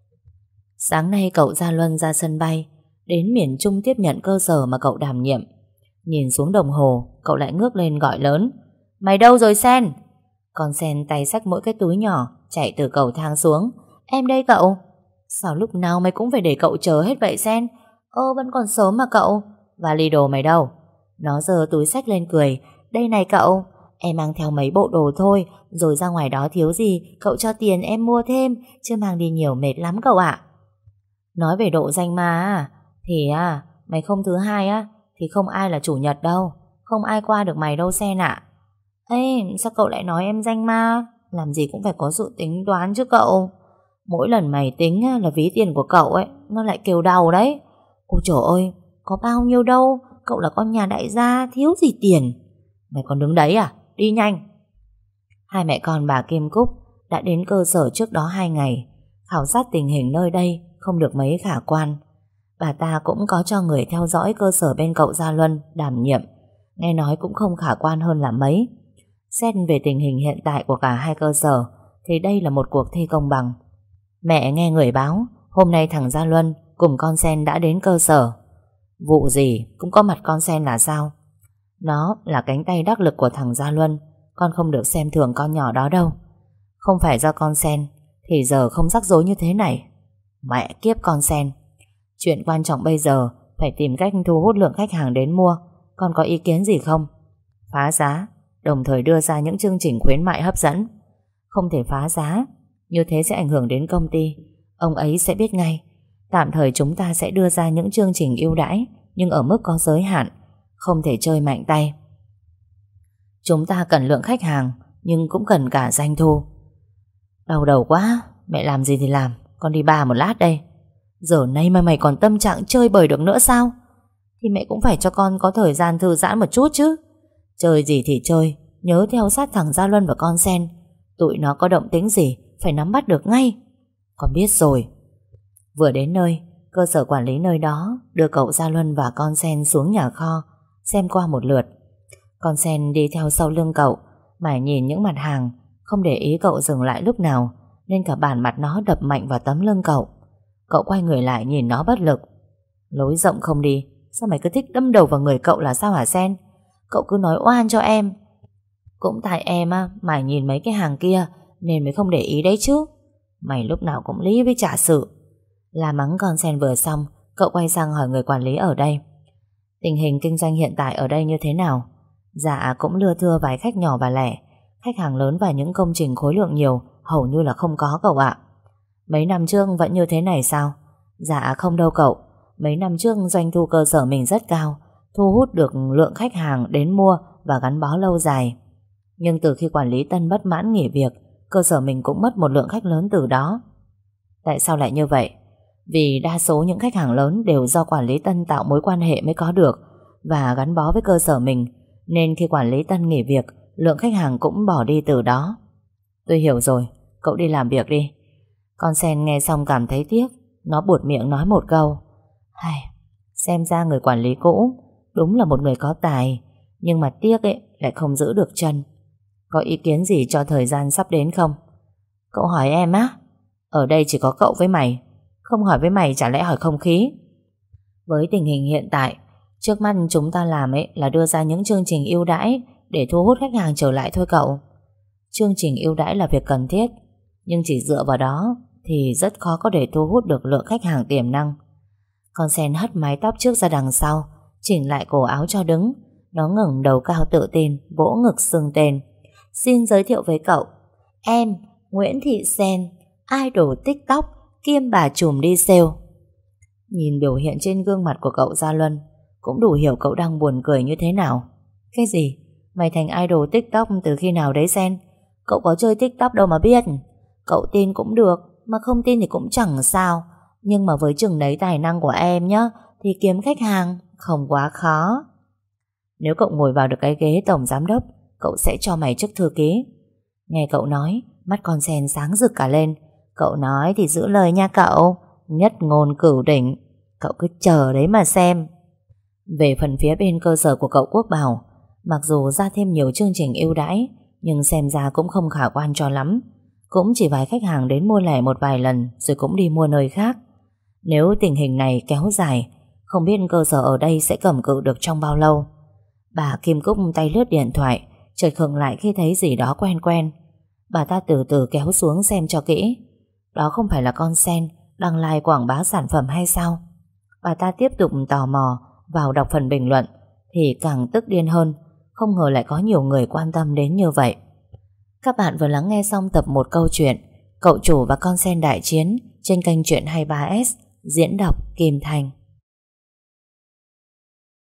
Speaker 1: Sáng nay cậu ra Luân ra sân bay, đến miền Trung tiếp nhận cơ sở mà cậu đảm nhiệm. Nhìn xuống đồng hồ, cậu lại ngước lên gọi lớn: Mày đâu rồi Sen? Con Sen tay xách mỗi cái túi nhỏ chạy từ cầu thang xuống: Em đây cậu. Sao lúc nào mày cũng phải để cậu chờ hết vậy Sen? Vẫn còn sớm mà cậu. Vali đồ mày đâu? Nó giơ túi xách lên cười: Đây này cậu, em mang theo mấy bộ đồ thôi, rồi ra ngoài đó thiếu gì cậu cho tiền em mua thêm, chứ mang đi nhiều mệt lắm cậu ạ. Nói về độ danh ma thì mày không thứ hai thì không ai là chủ nhật đâu, không ai qua được mày đâu Sen ạ. Ê, sao cậu lại nói em danh ma? Làm gì cũng phải có sự tính toán chứ cậu. Mỗi lần mày tính là ví tiền của cậu ấy nó lại kêu đau đấy. Ôi trời ơi, có bao nhiêu đâu, cậu là con nhà đại gia, thiếu gì tiền. Mày còn đứng đấy à? Đi nhanh. Hai mẹ con bà Kim Cúc đã đến cơ sở trước đó 2 ngày, khảo sát tình hình nơi đây không được mấy khả quan. Bà ta cũng có cho người theo dõi cơ sở bên cậu Gia Luân đảm nhiệm, nghe nói cũng không khả quan hơn là mấy. Xét về tình hình hiện tại của cả hai cơ sở thì đây là một cuộc thi công bằng. Mẹ nghe người báo hôm nay thằng Gia Luân cùng con Sen đã đến cơ sở. Vụ gì cũng có mặt con Sen là sao? Nó là cánh tay đắc lực của thằng Gia Luân, con không được xem thường con nhỏ đó đâu. Không phải do con Sen thì giờ không rắc rối như thế này. Mẹ kiếp con Sen. Chuyện quan trọng bây giờ phải tìm cách thu hút lượng khách hàng đến mua. Con có ý kiến gì không? Phá giá, đồng thời đưa ra những chương trình khuyến mại hấp dẫn. Không thể phá giá, như thế sẽ ảnh hưởng đến công ty. Ông ấy sẽ biết ngay. Tạm thời chúng ta sẽ đưa ra những chương trình ưu đãi, nhưng ở mức có giới hạn, không thể chơi mạnh tay. Chúng ta cần lượng khách hàng, nhưng cũng cần cả doanh thu. Đau đầu quá. Mẹ làm gì thì làm, con đi bar một lát đây. Giờ này mà mày còn tâm trạng chơi bời được nữa sao? Thì mẹ cũng phải cho con có thời gian thư giãn một chút chứ. Chơi gì thì chơi, nhớ theo sát thằng Gia Luân và con Sen. Tụi nó có động tĩnh gì phải nắm bắt được ngay. Con biết rồi. Vừa đến nơi, cơ sở quản lý nơi đó đưa cậu Gia Luân và con Sen xuống nhà kho xem qua một lượt. Con Sen đi theo sau lưng cậu, mải nhìn những mặt hàng, không để ý cậu dừng lại lúc nào, nên cả bàn mặt nó đập mạnh vào tấm lưng cậu. Cậu quay người lại nhìn nó bất lực. Lối rộng không đi, sao mày cứ thích đâm đầu vào người cậu là sao hả Sen? Cậu cứ nói oan cho em. Cũng tại em mải nhìn mấy cái hàng kia nên mới không để ý đấy chứ. Mày lúc nào cũng lý với trả sự. La mắng con Sen vừa xong, cậu quay sang hỏi người quản lý ở đây: Tình hình kinh doanh hiện tại ở đây như thế nào? Dạ cũng lưa thưa vài khách nhỏ và lẻ. Khách hàng lớn và những công trình khối lượng nhiều hầu như là không có cậu ạ. Mấy năm trước vẫn như thế này sao? Dạ không đâu cậu. Mấy năm trước doanh thu cơ sở mình rất cao, thu hút được lượng khách hàng đến mua và gắn bó lâu dài. Nhưng từ khi quản lý Tân bất mãn nghỉ việc, cơ sở mình cũng mất một lượng khách lớn từ đó. Tại sao lại như vậy? Vì đa số những khách hàng lớn đều do quản lý Tân tạo mối quan hệ mới có được và gắn bó với cơ sở mình, nên khi quản lý Tân nghỉ việc, lượng khách hàng cũng bỏ đi từ đó. Tôi hiểu rồi, cậu đi làm việc đi. Con sen nghe xong cảm thấy tiếc. Nó buột miệng nói một câu: xem ra người quản lý cũ đúng là một người có tài, nhưng mà tiếc ấy lại không giữ được chân. Có ý kiến gì cho thời gian sắp đến không? Cậu hỏi em á? Ở đây chỉ có cậu với mày. Không hỏi với mày chả lẽ hỏi không khí? Với tình hình hiện tại, trước mắt chúng ta làm ấy là đưa ra những chương trình ưu đãi để thu hút khách hàng trở lại thôi cậu. Chương trình ưu đãi là việc cần thiết, nhưng chỉ dựa vào đó thì rất khó có để thu hút được lượng khách hàng tiềm năng. Con sen hất mái tóc trước ra đằng sau, chỉnh lại cổ áo cho đứng. Nó ngẩng đầu cao tự tin, vỗ ngực xưng tên. Xin giới thiệu với cậu, em Nguyễn Thị Sen, idol TikTok kiêm bà trùm đi sale. Nhìn biểu hiện trên gương mặt của cậu Gia Luân, cũng đủ hiểu cậu đang buồn cười như thế nào. Cái gì? Mày thành idol TikTok từ khi nào đấy Sen? Cậu có chơi TikTok đâu mà biết. Cậu tin cũng được, mà không tin thì cũng chẳng sao. Nhưng mà với chừng đấy tài năng của em nhá, thì kiếm khách hàng không quá khó. Nếu cậu ngồi vào được cái ghế tổng giám đốc, cậu sẽ cho mày chức thư ký. Nghe cậu nói, mắt con sen sáng rực cả lên. Cậu nói thì giữ lời nha cậu. Nhất ngôn cửu đỉnh. Cậu cứ chờ đấy mà xem. Về phần phía bên cơ sở của cậu Quốc Bảo, mặc dù ra thêm nhiều chương trình ưu đãi, nhưng xem ra cũng không khả quan cho lắm. Cũng chỉ vài khách hàng đến mua lẻ một vài lần rồi cũng đi mua nơi khác. Nếu tình hình này kéo dài, không biết cơ sở ở đây sẽ cầm cự được trong bao lâu. Bà Kim Cúc tay lướt điện thoại, chợt khựng lại khi thấy gì đó quen quen. Bà ta từ từ kéo xuống xem cho kỹ. Đó không phải là con sen đăng like quảng bá sản phẩm hay sao? Bà ta tiếp tục tò mò vào đọc phần bình luận thì càng tức điên hơn. Không ngờ lại có nhiều người quan tâm đến như vậy. Các bạn vừa lắng nghe xong tập 1 câu chuyện Cậu chủ và con sen đại chiến trên kênh Chuyện 23S, diễn đọc Kim Thành.